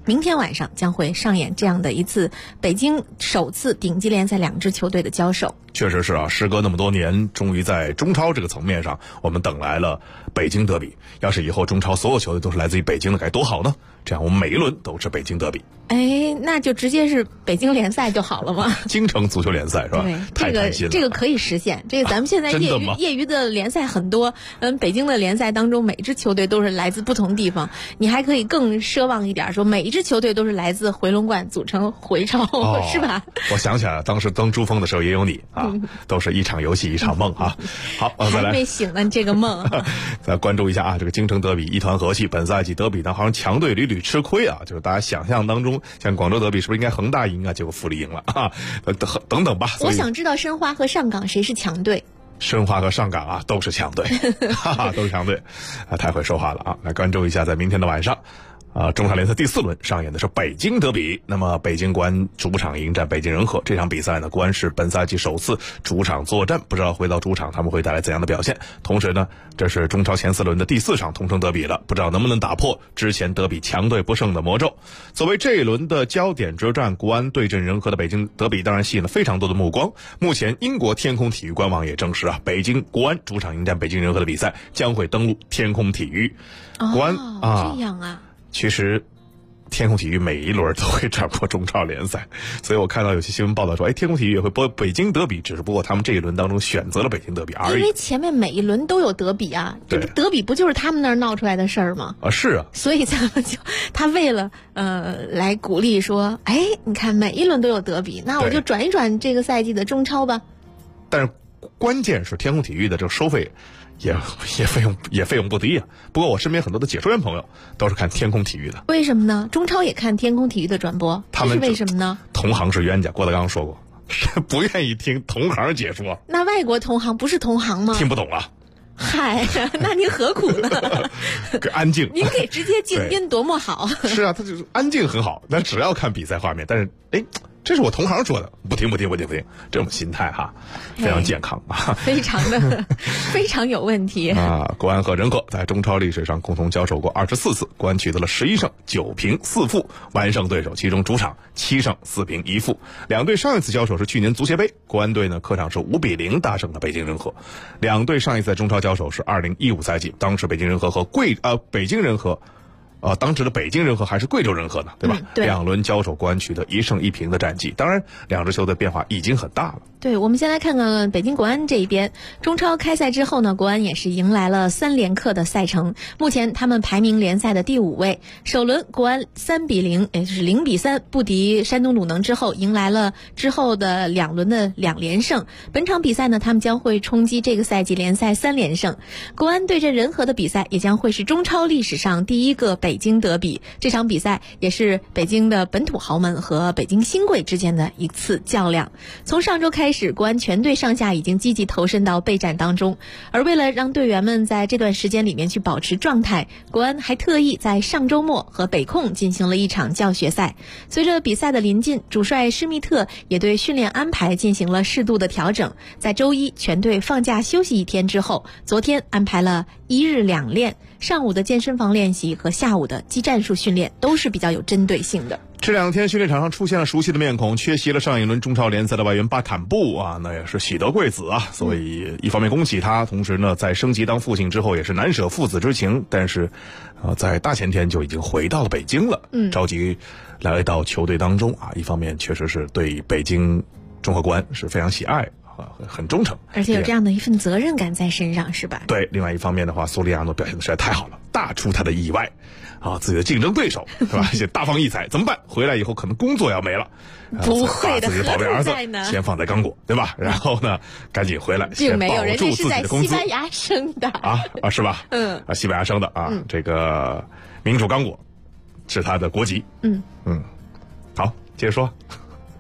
明天晚上将会上演这样的一次北京首次顶级联赛2支球队的交手。 确实是啊，时隔那么多年，终于在中超这个层面上，我们等来了北京德比。要是以后中超所有球队都是来自于北京的，该多好呢！这样我们每一轮都是北京德比。 哎，那就直接是北京联赛就好了嘛。 京城足球联赛是吧？ 对， 太开心了。 这个可以实现。这个咱们现在业余的联赛很多，北京的联赛当中，每支球队都是来自不同地方。你还可以更奢望一点，说每一支球队都是来自回龙观组成回超，是吧？ 我想起来了，当时登珠峰的时候也有你啊，都是一场游戏一场梦啊。好，再来， 还没醒呢这个梦。 再关注一下啊，这个京城德比一团和气，本赛季德比呢好像强队屡屡吃亏啊，就是大家想象当中，像广州德比是不是应该恒大赢啊？结果富力赢了啊，等等吧。 我想知道申花和上港谁是强队？ 申花和上港啊都是强队，都是强队，太会说话了啊！来关注一下，在明天的晚上。中超联赛第4轮上演的是北京德比，那么北京国安主场迎战北京人和。这场比赛呢，国安是本赛季首次主场作战，不知道回到主场他们会带来怎样的表现。同时呢，这是中超前4轮的第4场同城德比了，不知道能不能打破之前德比强队不胜的魔咒。作为这一轮的焦点之战，国安对阵人和的北京德比当然吸引了非常多的目光。目前英国天空体育官网也证实啊，北京国安主场迎战北京人和的比赛将会登陆天空体育。国安这样啊。 其实天空体育每一轮都会转播中超联赛，所以我看到有些新闻报道说，天空体育也会播北京德比，只是不过他们这一轮当中选择了北京德比而已。 因为前面每一轮都有德比啊，这个德比不就是他们那儿闹出来的事儿吗？ 是啊。 所以他为了来鼓励说，哎，你看每一轮都有德比，那我就转一转这个赛季的中超吧。 但是关键是天空体育的这个收费。也费用不低啊！不过我身边很多的解说员朋友都是看天空体育的。 为什么呢？中超也看天空体育的转播，这是为什么呢？ 同行是冤家，郭德纲说过，不愿意听同行解说。 那外国同行不是同行吗？ 听不懂了。 嗨，那您何苦呢？ 安静， 您给直接静音多么好。 是啊，他就是安静很好，但只要看比赛画面，但是这是我同行说的，不听，这种心态哈，非常健康啊， 非常有问题啊！国安和人和在中超历史上共同交手过24次，国安取得了11胜9平4负，完胜对手，其中主场7胜4平1负。两队上一次交手是去年足协杯，国安队呢客场是5比0大胜了北京人和。两队上一次在中超交手是2015赛季，当时北京人和和北京人和。当时的北京人和还是贵州人和呢，对吧？ 对。 2轮交手，国安取得1胜1平的战绩。当然，两支球队变化已经很大了。 对，我们先来看看北京国安这一边。中超开赛之后呢，国安也是迎来了3连克的赛程。目前他们排名联赛的第5位。首轮国安3比0，也就是0比3不敌山东鲁能之后，迎来了之后的2轮的2连胜。本场比赛呢，他们将会冲击这个赛季联赛3连胜。国安对阵人和的比赛也将会是中超历史上第一个北京德比。这场比赛也是北京的本土豪门和北京新贵之间的一次较量。从上周开始，国安全队上下已经积极投身到备战当中，而为了让队员们在这段时间里面去保持状态，国安还特意在上周末和北控进行了一场教学赛。随着比赛的临近，主帅施密特也对训练安排进行了适度的调整。在周一全队放假休息1天之后，昨天安排了1日2练，上午的健身房练习和下午的技战术训练都是比较有针对性的。 这2天训练场上出现了熟悉的面孔，缺席了上一轮中超联赛的外援巴坎布啊，那也是喜得贵子啊，所以一方面恭喜他，同时呢，在升级当父亲之后也是难舍父子之情，但是在大前天就已经回到了北京了，着急来到球队当中啊，一方面确实是对北京中赫国安是非常喜爱。很忠诚， 而且有这样的一份责任感在身上，是吧？ 对，另外一方面的话，苏利亚诺表现的实在太好了，大出他的意外啊！自己的竞争对手是吧？也大放异彩，怎么办？回来以后可能工作要没了， 不会的， 把自己的宝贝儿子先放在刚果，对吧？然后呢，赶紧回来， 并没有，人家是在西班牙生的是吧？西班牙生的啊，这个民主刚果是他的国籍。好，接着说。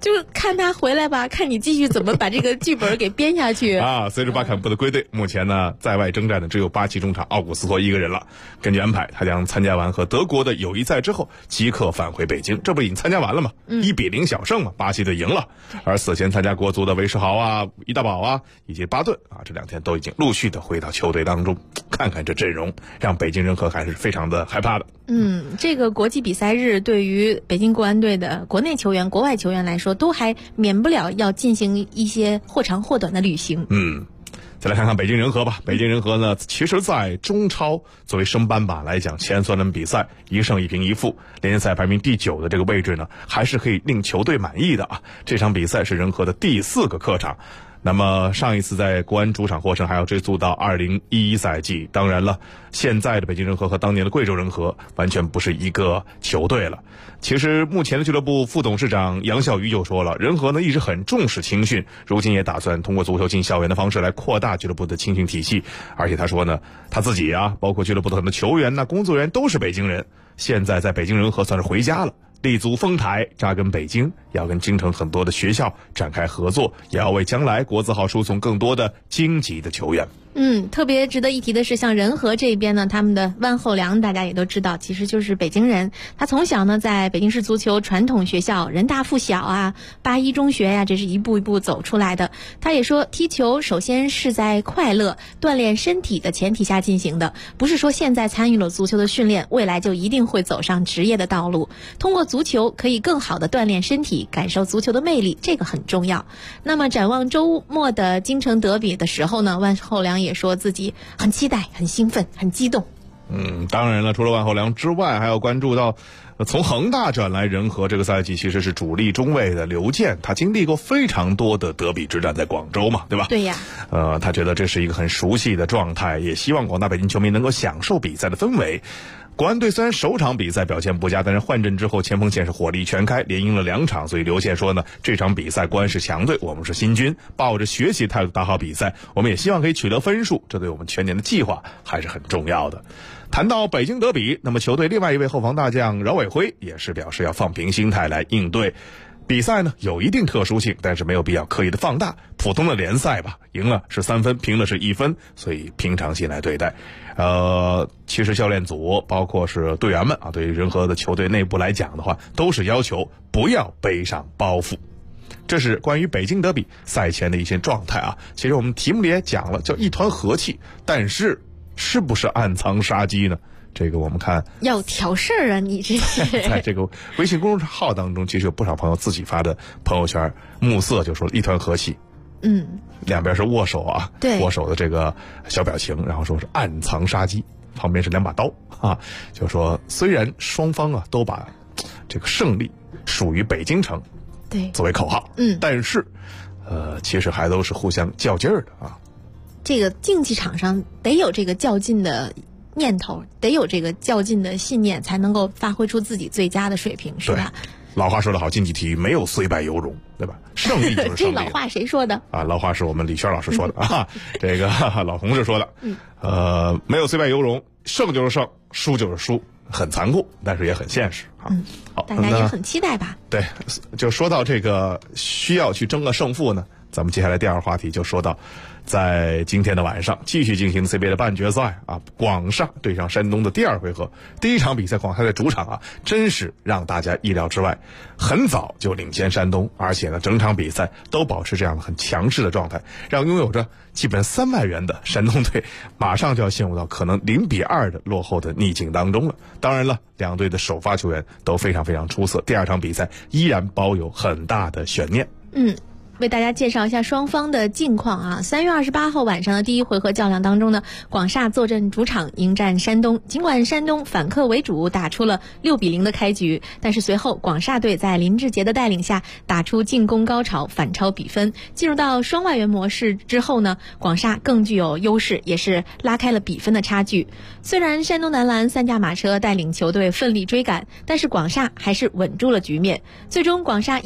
就看他回来吧，看你继续怎么把这个剧本给编下去啊。随着巴坎布的归队，目前呢在外征战的只有巴西中场奥古斯托一个人了。根据安排，他将参加完和德国的友谊赛之后，即刻返回北京。这不已经参加完了吗？1-0小胜嘛，巴西队赢了。而此前参加国足的韦世豪啊、伊大宝啊以及巴顿啊，这2天都已经陆续的回到球队当中。看看这阵容，让北京人和还是非常的害怕的。 这个国际比赛日对于北京国安队的国内球员、国外球员来说，都还免不了要进行一些或长或短的旅行。 再来看看北京人和吧。北京人和呢，其实在中超作为升班马来讲，前3轮比赛1胜1平1负，联赛排名第9的这个位置呢，还是可以令球队满意的啊。这场比赛是人和的第4个客场。那么上一次在国安主场获胜还要追溯到2011赛季。当然了，现在的北京人和和当年的贵州人和完全不是一个球队了。其实目前的俱乐部副董事长杨晓瑜就说了，人和呢一直很重视青训，如今也打算通过足球进校园的方式来扩大俱乐部的青训体系。而且他说呢，他自己啊，包括俱乐部的很多球员呐、工作人员都是北京人，现在在北京人和算是回家了。立足丰台，扎根北京，要跟京城很多的学校展开合作，也要为将来国字号输送更多的京级的球员。 特别值得一提的是，像人和这边呢，他们的万厚良大家也都知道，其实就是北京人。他从小呢在北京市足球传统学校人大附小啊、81中学呀，这是一步一步走出来的。他也说，踢球首先是在快乐、锻炼身体的前提下进行的，不是说现在参与了足球的训练，未来就一定会走上职业的道路。通过足球可以更好的锻炼身体，感受足球的魅力，这个很重要。那么展望周末的京城德比的时候呢，万厚良也说自己很期待、很兴奋、很激动。 当然了，除了万厚良之外，还要关注到从恒大转来人和这个赛季其实是主力中卫的刘健，他经历过非常多的德比之战，在广州嘛，对吧？ 对呀。 他觉得这是一个很熟悉的状态，也希望广大北京球迷能够享受比赛的氛围。国安队虽然首场比赛表现不佳，但是换阵之后前锋线是火力全开，连赢了2场。所以刘健说呢，这场比赛国安是强队，我们是新军，抱着学习态度打好比赛，我们也希望可以取得分数，这对我们全年的计划还是很重要的。谈到北京德比，那么球队另外一位后防大将饶伟辉也是表示要放平心态来应对比赛呢，有一定特殊性，但是没有必要刻意的放大。普通的联赛吧，赢了是3分，平了是1分，所以平常心来对待。其实教练组包括是队员们啊，对于任何的球队内部来讲的话，都是要求不要背上包袱。这是关于北京德比赛前的一些状态啊。其实我们题目里也讲了，叫一团和气，但是是不是暗藏杀机呢？这个我们看要挑事儿啊，你这是在这个微信公众号当中，其实有不少朋友自己发的朋友圈，目色就说一团和气，两边是握手啊， 对， 握手的这个小表情，然后说是暗藏杀机，旁边是2把刀啊，就说虽然双方啊都把这个胜利属于北京城， 对， 作为口号，但是其实还都是互相较劲儿的啊。 这个竞技场上得有这个较劲的念头，得有这个较劲的信念，才能够发挥出自己最佳的水平，是吧？ 老话说得好，竞技体育没有虽败犹荣，对吧？胜利就是胜利。 这老话谁说的啊？老话是我们李轩老师说的啊，这个老同志说的。没有虽败犹荣，胜就是胜，输就是输，很残酷，但是也很现实啊。好， 大家也很期待吧？ 对，就说到这个需要去争个胜负呢，咱们接下来第2个话题就说到，在今天的晚上继续进行 CBA 的半决赛啊，广厦对上山东的第2回合。第1场比赛广厦在主场啊，真是让大家意料之外，很早就领先山东，而且呢整场比赛都保持这样的很强势的状态，让拥有着基本3万元的山东队马上就要陷入到可能0-2的落后的逆境当中了。当然了，两队的首发球员都非常非常出色，第2场比赛依然抱有很大的悬念。 为大家介绍一下双方的近况啊。3月28号晚上的第1回合较量当中呢，广厦坐镇主场迎战山东。尽管山东反客为主，打出了6-0的开局，但是随后广厦队在林志杰的带领下打出进攻高潮，反超比分。进入到双外援模式之后呢，广厦更具有优势，也是拉开了比分的差距。虽然山东男篮3驾马车带领球队奋力追赶，但是广厦还是稳住了局面。最终广厦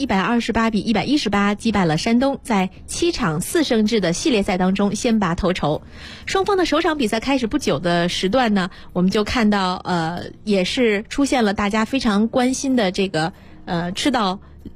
128-118击败了山东，在7场4胜制的系列赛当中先拔头筹。双方的首场比赛开始不久的时段呢，我们就看到也是出现了大家非常关心的这个吃到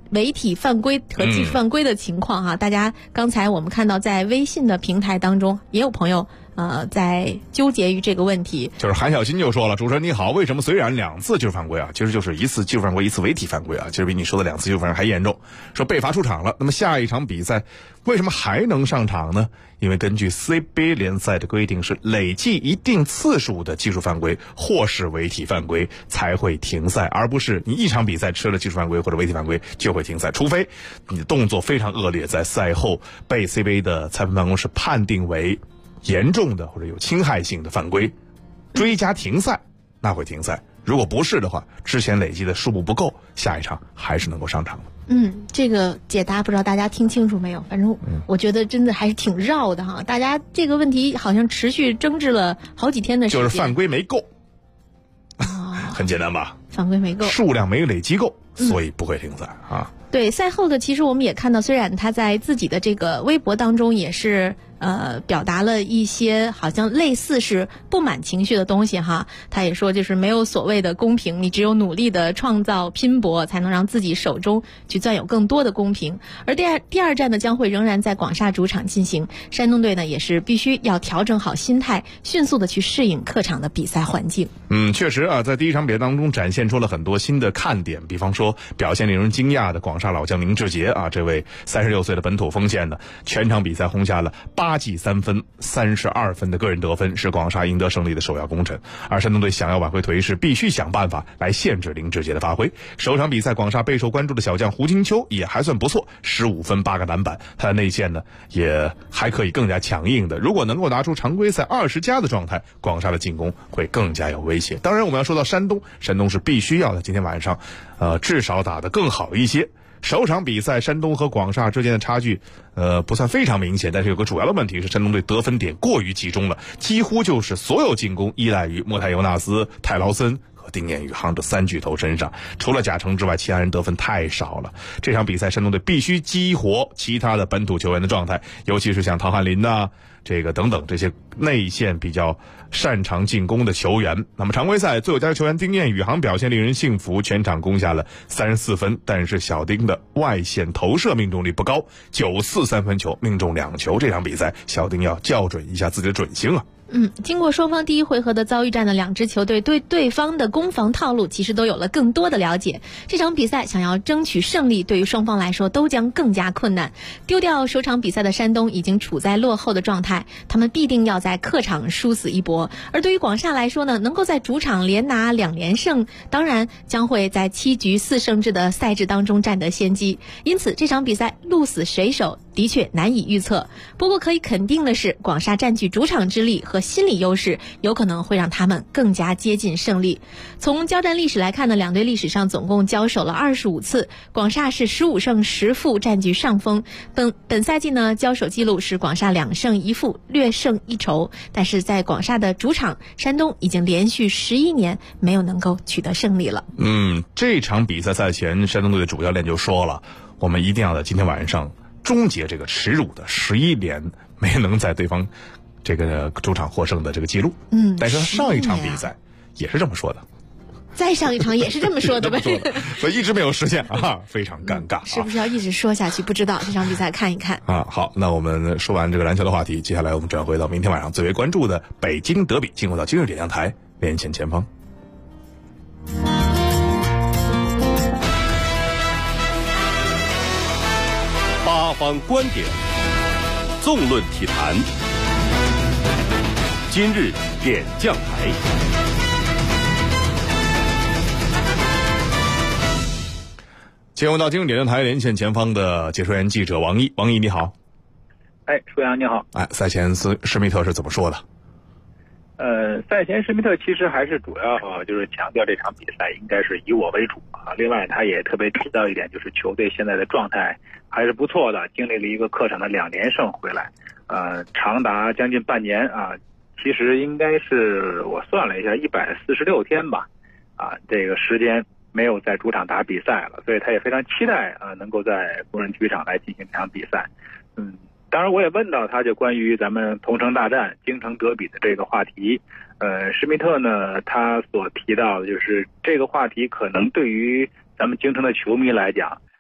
违体犯规和技术犯规的情况哈，大家刚才我们看到在微信的平台当中也有朋友在纠结于这个问题。 就是韩小新就说了，主持人你好，为什么虽然2次技术犯规啊，其实就是1次技术犯规1次违体犯规啊，其实比你说的2次技术犯规还严重，说被罚出场了，那么下一场比赛为什么还能上场呢？因为根据 CBA 联赛的规定，是累计一定次数的技术犯规或是违体犯规才会停赛，而不是你一场比赛吃了技术犯规或者违体犯规就会停赛，除非你的动作非常恶劣，在赛后被 CBA 的裁判办公室判定为严重的或者有侵害性的犯规，追加停赛，那会停赛。如果不是的话，之前累积的数目不够，下一场还是能够上场的。 这个解答不知道大家听清楚没有？反正我觉得真的还是挺绕的哈。大家这个问题好像持续争执了好几天的时间。 就是犯规没够，很简单吧？ 犯规没够， 数量没累积够，所以不会停赛啊。 对，赛后的其实我们也看到，虽然他在自己的这个微博当中也是表达了一些好像类似是不满情绪的东西哈。他也说就是没有所谓的公平，你只有努力的创造拼搏，才能让自己手中去攥有更多的公平。而第二站呢将会仍然在广厦主场进行，山东队呢也是必须要调整好心态，迅速的去适应客场的比赛环境。 确实啊，在第一场比赛当中展现出了很多新的看点，比方说表现令人惊讶的广厦老将林志杰啊，这位36岁的本土锋线呢，全场比赛轰下了8记3分32分的个人得分，是广厦赢得胜利的首要功臣。而山东队想要挽回颓势，必须想办法来限制林志杰的发挥。首场比赛广厦备受关注的小将胡金秋也还算不错，15分8个篮板，他的内线呢也还可以更加强硬的。如果能够拿出常规赛20加的状态，广厦的进攻会更加有威胁。当然我们要说到山东是必须要在今天晚上至少打得更好一些。首场比赛山东和广厦之间的差距不算非常明显，但是有个主要的问题是山东队得分点过于集中了，几乎就是所有进攻依赖于莫泰尤纳斯、泰劳森和丁彦雨航这3巨头身上，除了贾诚之外，其他人得分太少了。这场比赛山东队必须激活其他的本土球员的状态，尤其是像唐汉林这个等等这些内线比较擅长进攻的球员。那么常规赛最有价值球员丁彦雨航表现令人信服，全场攻下了34分，但是小丁的外线投射命中率不高，9次3分球命中2球，这场比赛小丁要校准一下自己的准星啊。 经过双方第一回合的遭遇战的2支球队对对方的攻防套路其实都有了更多的了解，这场比赛想要争取胜利对于双方来说都将更加困难。丢掉首场比赛的山东已经处在落后的状态，他们必定要在客场殊死一搏。而对于广厦来说呢，能够在主场连拿2连胜，当然将会在7局4胜制的赛制当中占得先机，因此这场比赛鹿死谁手的确难以预测。不过可以肯定的是，广厦占据主场之力和心理优势有可能会让他们更加接近胜利。从交战历史来看呢，两队历史上总共交手了25次，广厦是15胜10负占据上风。本赛季呢，交手记录是广厦2胜1负，略胜1筹。但是在广厦的主场，山东已经连续11年没有能够取得胜利了。 这场比赛赛前，山东队的主教练就说了，我们一定要在今天晚上终结这个耻辱的11年没能在对方这个主场获胜的这个记录。但是上一场比赛也是这么说的， 再上一场也是这么说的呗所以一直没有实现啊，非常尴尬。 是不是要一直说下去？不知道这场比赛看一看啊。好，那我们说完这个篮球的话题，接下来我们转回到明天晚上最为关注的北京德比，进入到今日点将台连线前锋。 八方观点，纵论体坛，今日点将台。 进入到今日点将台连线前方的解说员记者王毅，王毅你好。 舒阳你好。 赛前施密特是怎么说的？ 赛前施密特其实还是主要就是强调这场比赛应该是以我为主啊。另外他也特别提到一点，就是球队现在的状态还是不错的，经历了一个客场的2连胜回来，长达将近半年啊，其实应该是我算了一下146天吧，这个时间没有在主场打比赛了，所以他也非常期待能够在工人体育场来进行这场比赛。当然我也问到他就关于咱们同城大战京城德比的这个话题，施密特呢他所提到的就是这个话题可能对于咱们京城的球迷来讲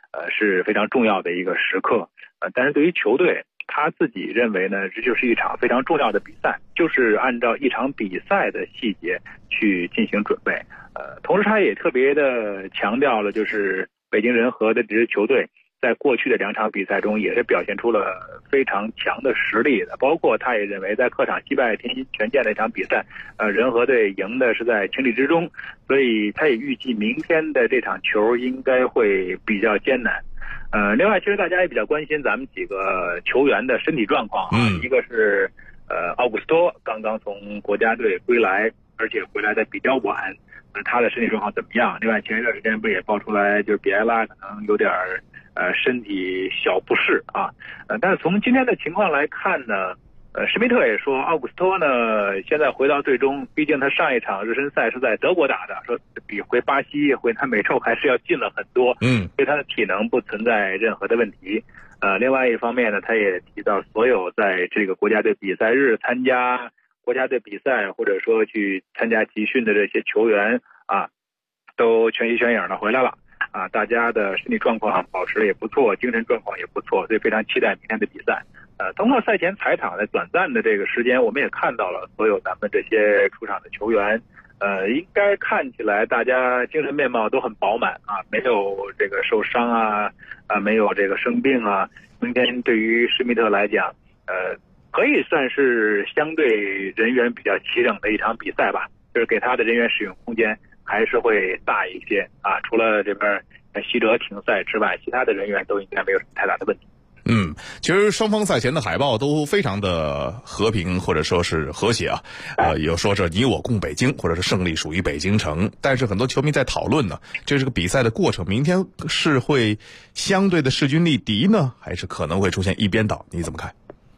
是非常重要的一个时刻。但是对于球队，他自己认为呢，这就是一场非常重要的比赛，就是按照一场比赛的细节去进行准备。同时他也特别的强调了，就是北京人和的这支球队在过去的2场比赛中也是表现出了非常强的实力的，包括他也认为在客场击败天津权健那场比赛，人和队赢的是在情理之中，所以他也预计明天的这场球应该会比较艰难。另外其实大家也比较关心咱们几个球员的身体状况啊，一个是奥古斯托刚刚从国家队归来，而且回来的比较晚，他的身体状况怎么样？另外前一段时间不也爆出来，就是比埃拉可能有点身体小不适啊，但是从今天的情况来看呢，施密特也说，奥古斯托呢现在回到队中，毕竟他上一场热身赛是在德国打的，说比回巴西、回南美洲还是要近了很多，对他的体能不存在任何的问题。另外一方面呢，他也提到所有在这个国家队比赛日参加国家队比赛或者说去参加集训的这些球员啊，都全心全影的回来了。大家的身体状况保持的也不错，精神状况也不错，所以非常期待明天的比赛。通过赛前采访的短暂的这个时间，我们也看到了所有咱们这些出场的球员，应该看起来大家精神面貌都很饱满啊，没有这个受伤啊，没有这个生病啊。明天对于施密特来讲，可以算是相对人员比较齐整的一场比赛吧，就是给他的人员使用空间还是会大一些啊，除了这边西哲停赛之外，其他的人员都应该没有什么太大的问题。 其实双方赛前的海报都非常的和平或者说是和谐啊，有说着你我共北京，或者是胜利属于北京城。但是很多球迷在讨论呢，这个比赛的过程，明天是会相对的势均力敌呢，还是可能会出现一边倒？你怎么看？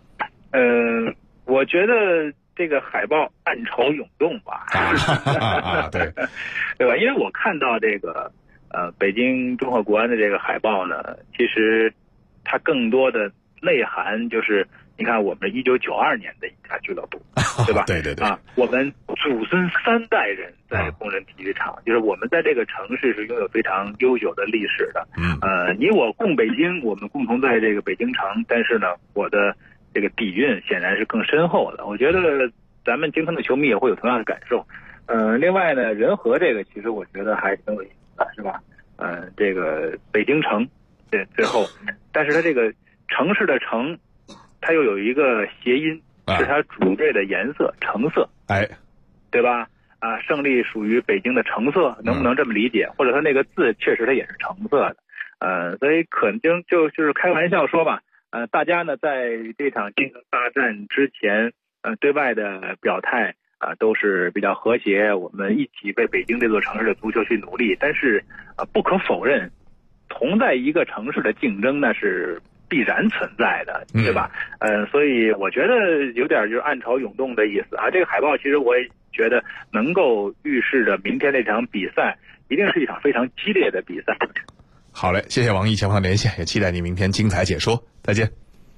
我觉得这个海报暗潮涌动吧， 对， 对吧？因为我看到这个北京中赫国安的这个海报呢，其实它更多的内涵就是，你看我们1992年的一家俱乐部，对吧？ 对我们祖孙3代人在工人体育场，就是我们在这个城市是拥有非常悠久的历史的。你我共北京，我们共同在这个北京城，但是呢，我的这个底蕴显然是更深厚的。我觉得咱们京城的球迷也会有同样的感受。另外呢，人和这个其实我觉得还挺有意思的，是吧？这个北京城，对，最后，但是它这个城市的城，它又有一个谐音，是它主队的颜色，橙色，对吧？胜利属于北京的橙色，能不能这么理解？或者它那个字确实它也是橙色的，所以可能就是开玩笑说吧。大家呢在这场进行大战之前，对外的表态都是比较和谐，我们一起为北京这座城市的足球去努力。但是不可否认，同在一个城市的竞争那是必然存在的，对吧？所以我觉得有点就是暗潮涌动的意思啊。这个海报其实我也觉得能够预示着明天那场比赛一定是一场非常激烈的比赛。 好嘞，谢谢王毅前方连线，也期待你明天精彩解说，再见。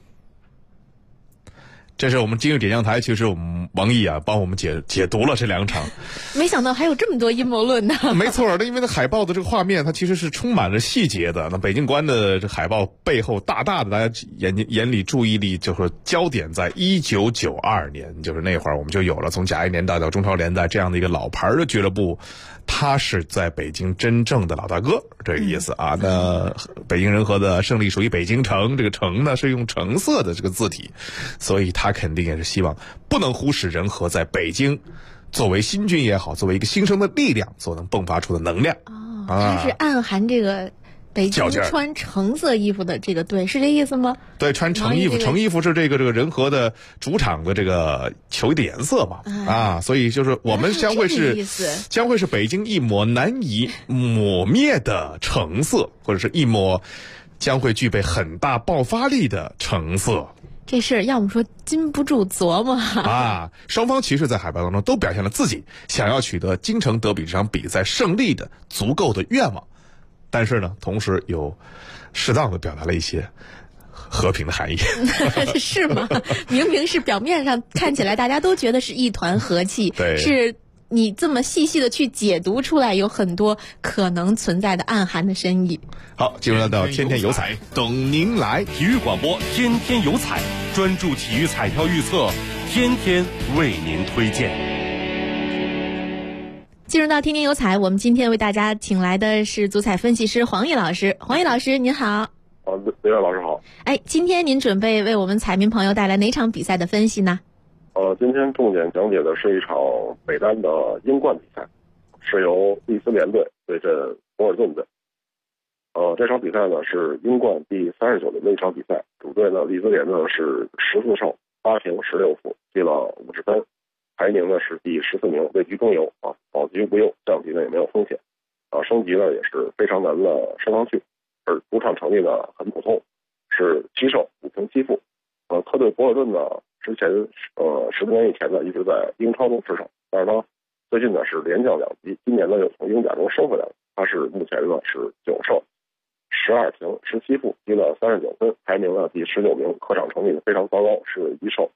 这是我们今日点将台，其实我们王毅帮我们解读了这2场。 没想到还有这么多阴谋论呢。 没错，因为那海报的这个画面，它其实是充满了细节的。那北京国安的这海报背后，大大的大家眼里注意力就是焦点在1992年，就是那会儿我们就有了从甲 A 年代到中超联赛这样的一个老牌的俱乐部，他是在北京真正的老大哥，这个意思啊。那北京人和的胜利属于北京城，这个城呢是用橙色的这个字体，所以他肯定也是希望不能忽视人和在北京作为新军也好，作为一个新生的力量所能迸发出的能量。 它是暗含这个北京穿橙色衣服的这个队，是这意思吗？ 对，穿橙衣服，橙衣服是这个人和的主场的这个球衣的颜色嘛，所以就是我们将会是北京一抹难以抹灭的橙色，或者是一抹将会具备很大爆发力的橙色。 这事儿要么说禁不住琢磨双方其实在海报当中都表现了自己想要取得京城德比这场比赛胜利的足够的愿望，但是呢，同时有适当的表达了一些和平的含义。 是吗？明明是表面上看起来大家都觉得是一团和气，是你这么细细的去解读出来，有很多可能存在的暗含的深意。 好，进入到天天有彩，等您来。 体育广播天天有彩，专注体育彩票预测，天天为您推荐。 进入到天天有彩，我们今天为大家请来的是足彩分析师黄奕老师。黄奕老师您好。 雷亮老师好。 今天您准备为我们彩民朋友带来哪场比赛的分析呢？ 今天重点讲解的是一场北单的英冠比赛，是由利兹联队对阵博尔顿队。这场比赛呢是英冠第39轮的一场比赛，主队呢利兹联呢是14胜8平16负，积了50分，排名呢是第14名，位居中游啊，保级无忧，降级呢也没有风险升级呢也是非常难的升上去。而主场成绩呢很普通，是7胜5平7负。客队博尔顿呢之前10多年以前呢一直在英超中吃胜，但是呢最近呢是连降2级，今年呢又从英甲中升回来了。他是目前呢是9胜12平17负，积了39分，排名呢第19名，客场成绩非常糟糕，是1胜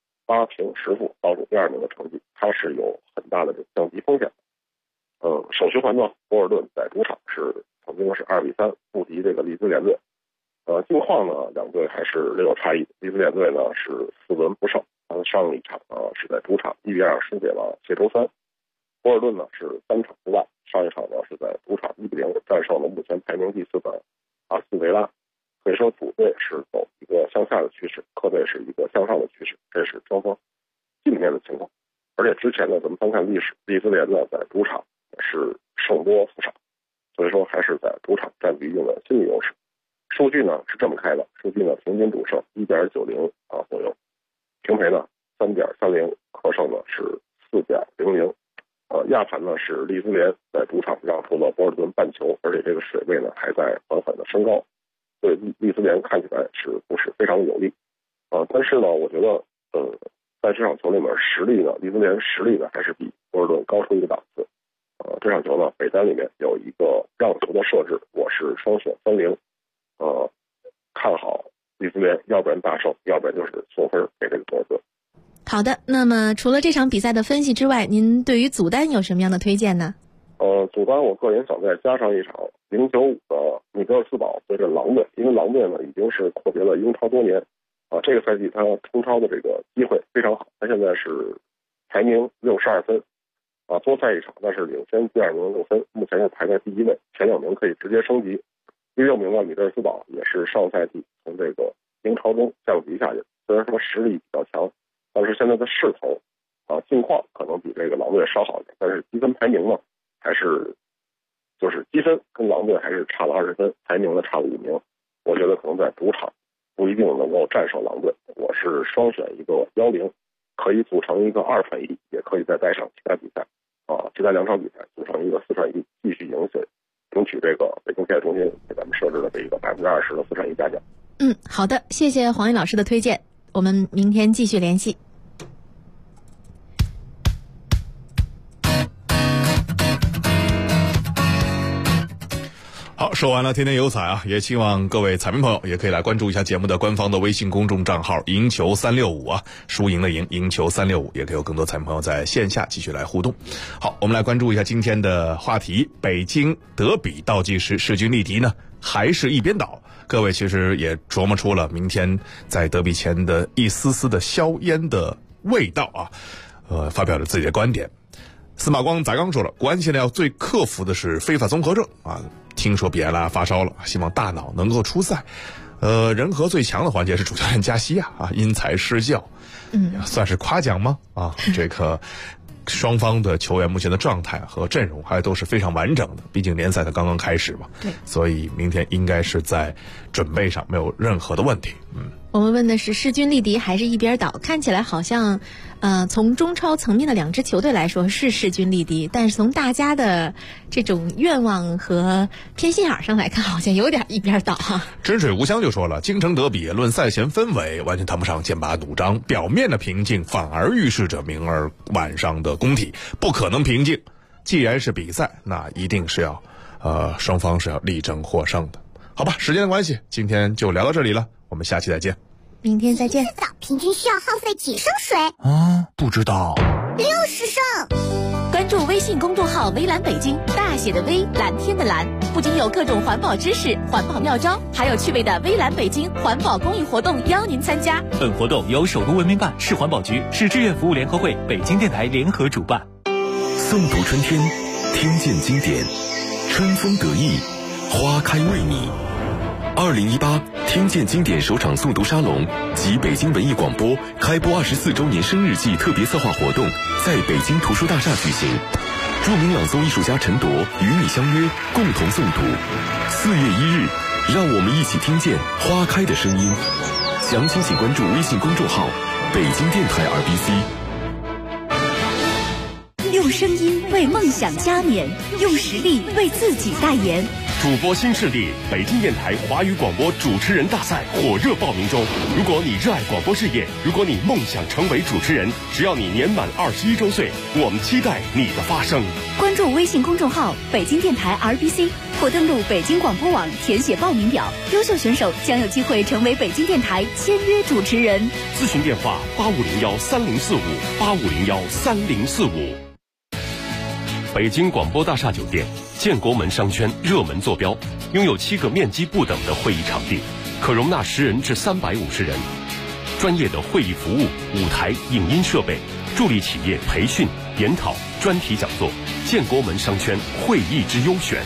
8平10负，倒数第2名的成绩，他是有很大的降级风险。首循环呢博尔顿在主场是曾经是2-3不敌这个利兹联队。近况呢两队还是略有差异，利兹联队呢是4轮不胜，上一场是在主场1-2输给了谢周三。博尔顿呢是3场不败，上一场呢是在主场1-0战胜了目前排名第4的阿斯顿维拉。可以说主队是走一个向下的趋势，客队是一个向上的趋势，这是双方近面的情况。而且之前呢咱们翻看历史，利兹联呢在主场也是胜多负少，所以说还是在主场占据一定的心理优势。数据呢是这么开的，数据呢平均主胜1.90左右，平赔呢3.30，客胜呢是4.00。亚盘呢是利兹联在主场让出了博尔顿半球，而且这个水位呢还在缓缓的升高，对利兹联看起来是不是非常有利但是呢我觉得在这场球里面实力呢，利兹联实力呢还是比博尔顿高出一个档次。这场球呢北单里面有一个让球的设置，我是双选30，看好利兹联，要不然大胜，要不然就是送分给这个博尔顿。 好的，那么除了这场比赛的分析之外，您对于组单有什么样的推荐呢？ 组单我个人想再加上一场095的米德尔斯堡对阵狼队，因为狼队呢已经是阔别了英超多年这个赛季他冲超的这个机会非常好，他现在是排名62分多赛一场，但是领先第2名6分，目前是排在第1位，前2名可以直接升级。第6名的米德尔斯堡也是上赛季从这个英超中降级下去，虽然说实力比较强，但是现在的势头近况可能比这个狼队稍好一点，但是积分排名呢还是就是积分跟狼队还是差了20分，排名呢差了5名。我觉得可能在主场不一定能够战胜狼队，我是双选一个10，可以组成一个2串1，也可以再带上其他比赛其他2场比赛组成一个4串1，继续赢取这个北京体育中心给咱们设置的这一个20%的4串1嘉奖。 好的，谢谢黄奕老师的推荐，我们明天继续联系。 好，说完了天天有彩也希望各位彩民朋友也可以来关注一下节目的官方的微信公众账号赢球365输赢的赢，赢球365，也可以有更多彩民朋友在线下继续来互动。好，我们来关注一下今天的话题，北京德比倒计时势均力敌呢还是一边倒？各位其实也琢磨出了明天在德比前的一丝丝的硝烟的味道发表了自己的观点。司马光咱刚说了，国安现在要最克服的是非法综合症听说比埃拉发烧了，希望大脑能够出赛。人和最强的环节是主教练加西因材施教，算是夸奖吗？这个双方的球员目前的状态和阵容还都是非常完整的，毕竟联赛才刚刚开始嘛， 对， 所以明天应该是在准备上没有任何的问题。 我们问的是势均力敌还是一边倒？看起来好像从中超层面的2支球队来说是势均力敌，但是从大家的这种愿望和偏心眼上来看，好像有点一边倒真水无香就说了，京城德比论赛前氛围完全谈不上剑拔弩张，表面的平静反而预示着明儿晚上的攻体不可能平静。既然是比赛，那一定是要双方是要力争获胜的。好吧，时间的关系，今天就聊到这里了，我们下期再见。 明天再见。 澡平均需要耗费几升水？ 不知道。 60升。 关注信公众号微蓝北京，大写的微，蓝天的蓝，不仅有各种环保知识、环保妙招，还有趣味的微蓝北京环保公益活动邀您参加。 本活动由首都文明办、市环保局、市志愿服务联合会、北京电台联合主办。 诵读春天，听见经典，春风得意，花开为你。2018听见经典首场诵读沙龙及北京文艺广播开播24周年生日季特别策划活动在北京图书大厦举行。著名朗诵艺术家陈铎与你相约，共同诵读。4月1日，让我们一起听见花开的声音。详情请关注微信公众号北京电台 RBC。 用声音为梦想加冕，用实力为自己代言。 主播新势力北京电台华语广播主持人大赛火热报名中。如果你热爱广播事业，如果你梦想成为主持人，只要你年满21周岁，我们期待你的发声。 关注微信公众号北京电台 RBC 或登录北京广播网填写报名表，优秀选手将有机会成为北京电台签约主持人。 咨询电话85013045，85013045。北京广播大厦酒店建国门商圈热门坐标，拥有7个面积不等的会议场地，可容纳10人至350人。专业的会议服务、舞台、影音设备，助力企业培训、研讨、专题讲座。建国门商圈会议之优选。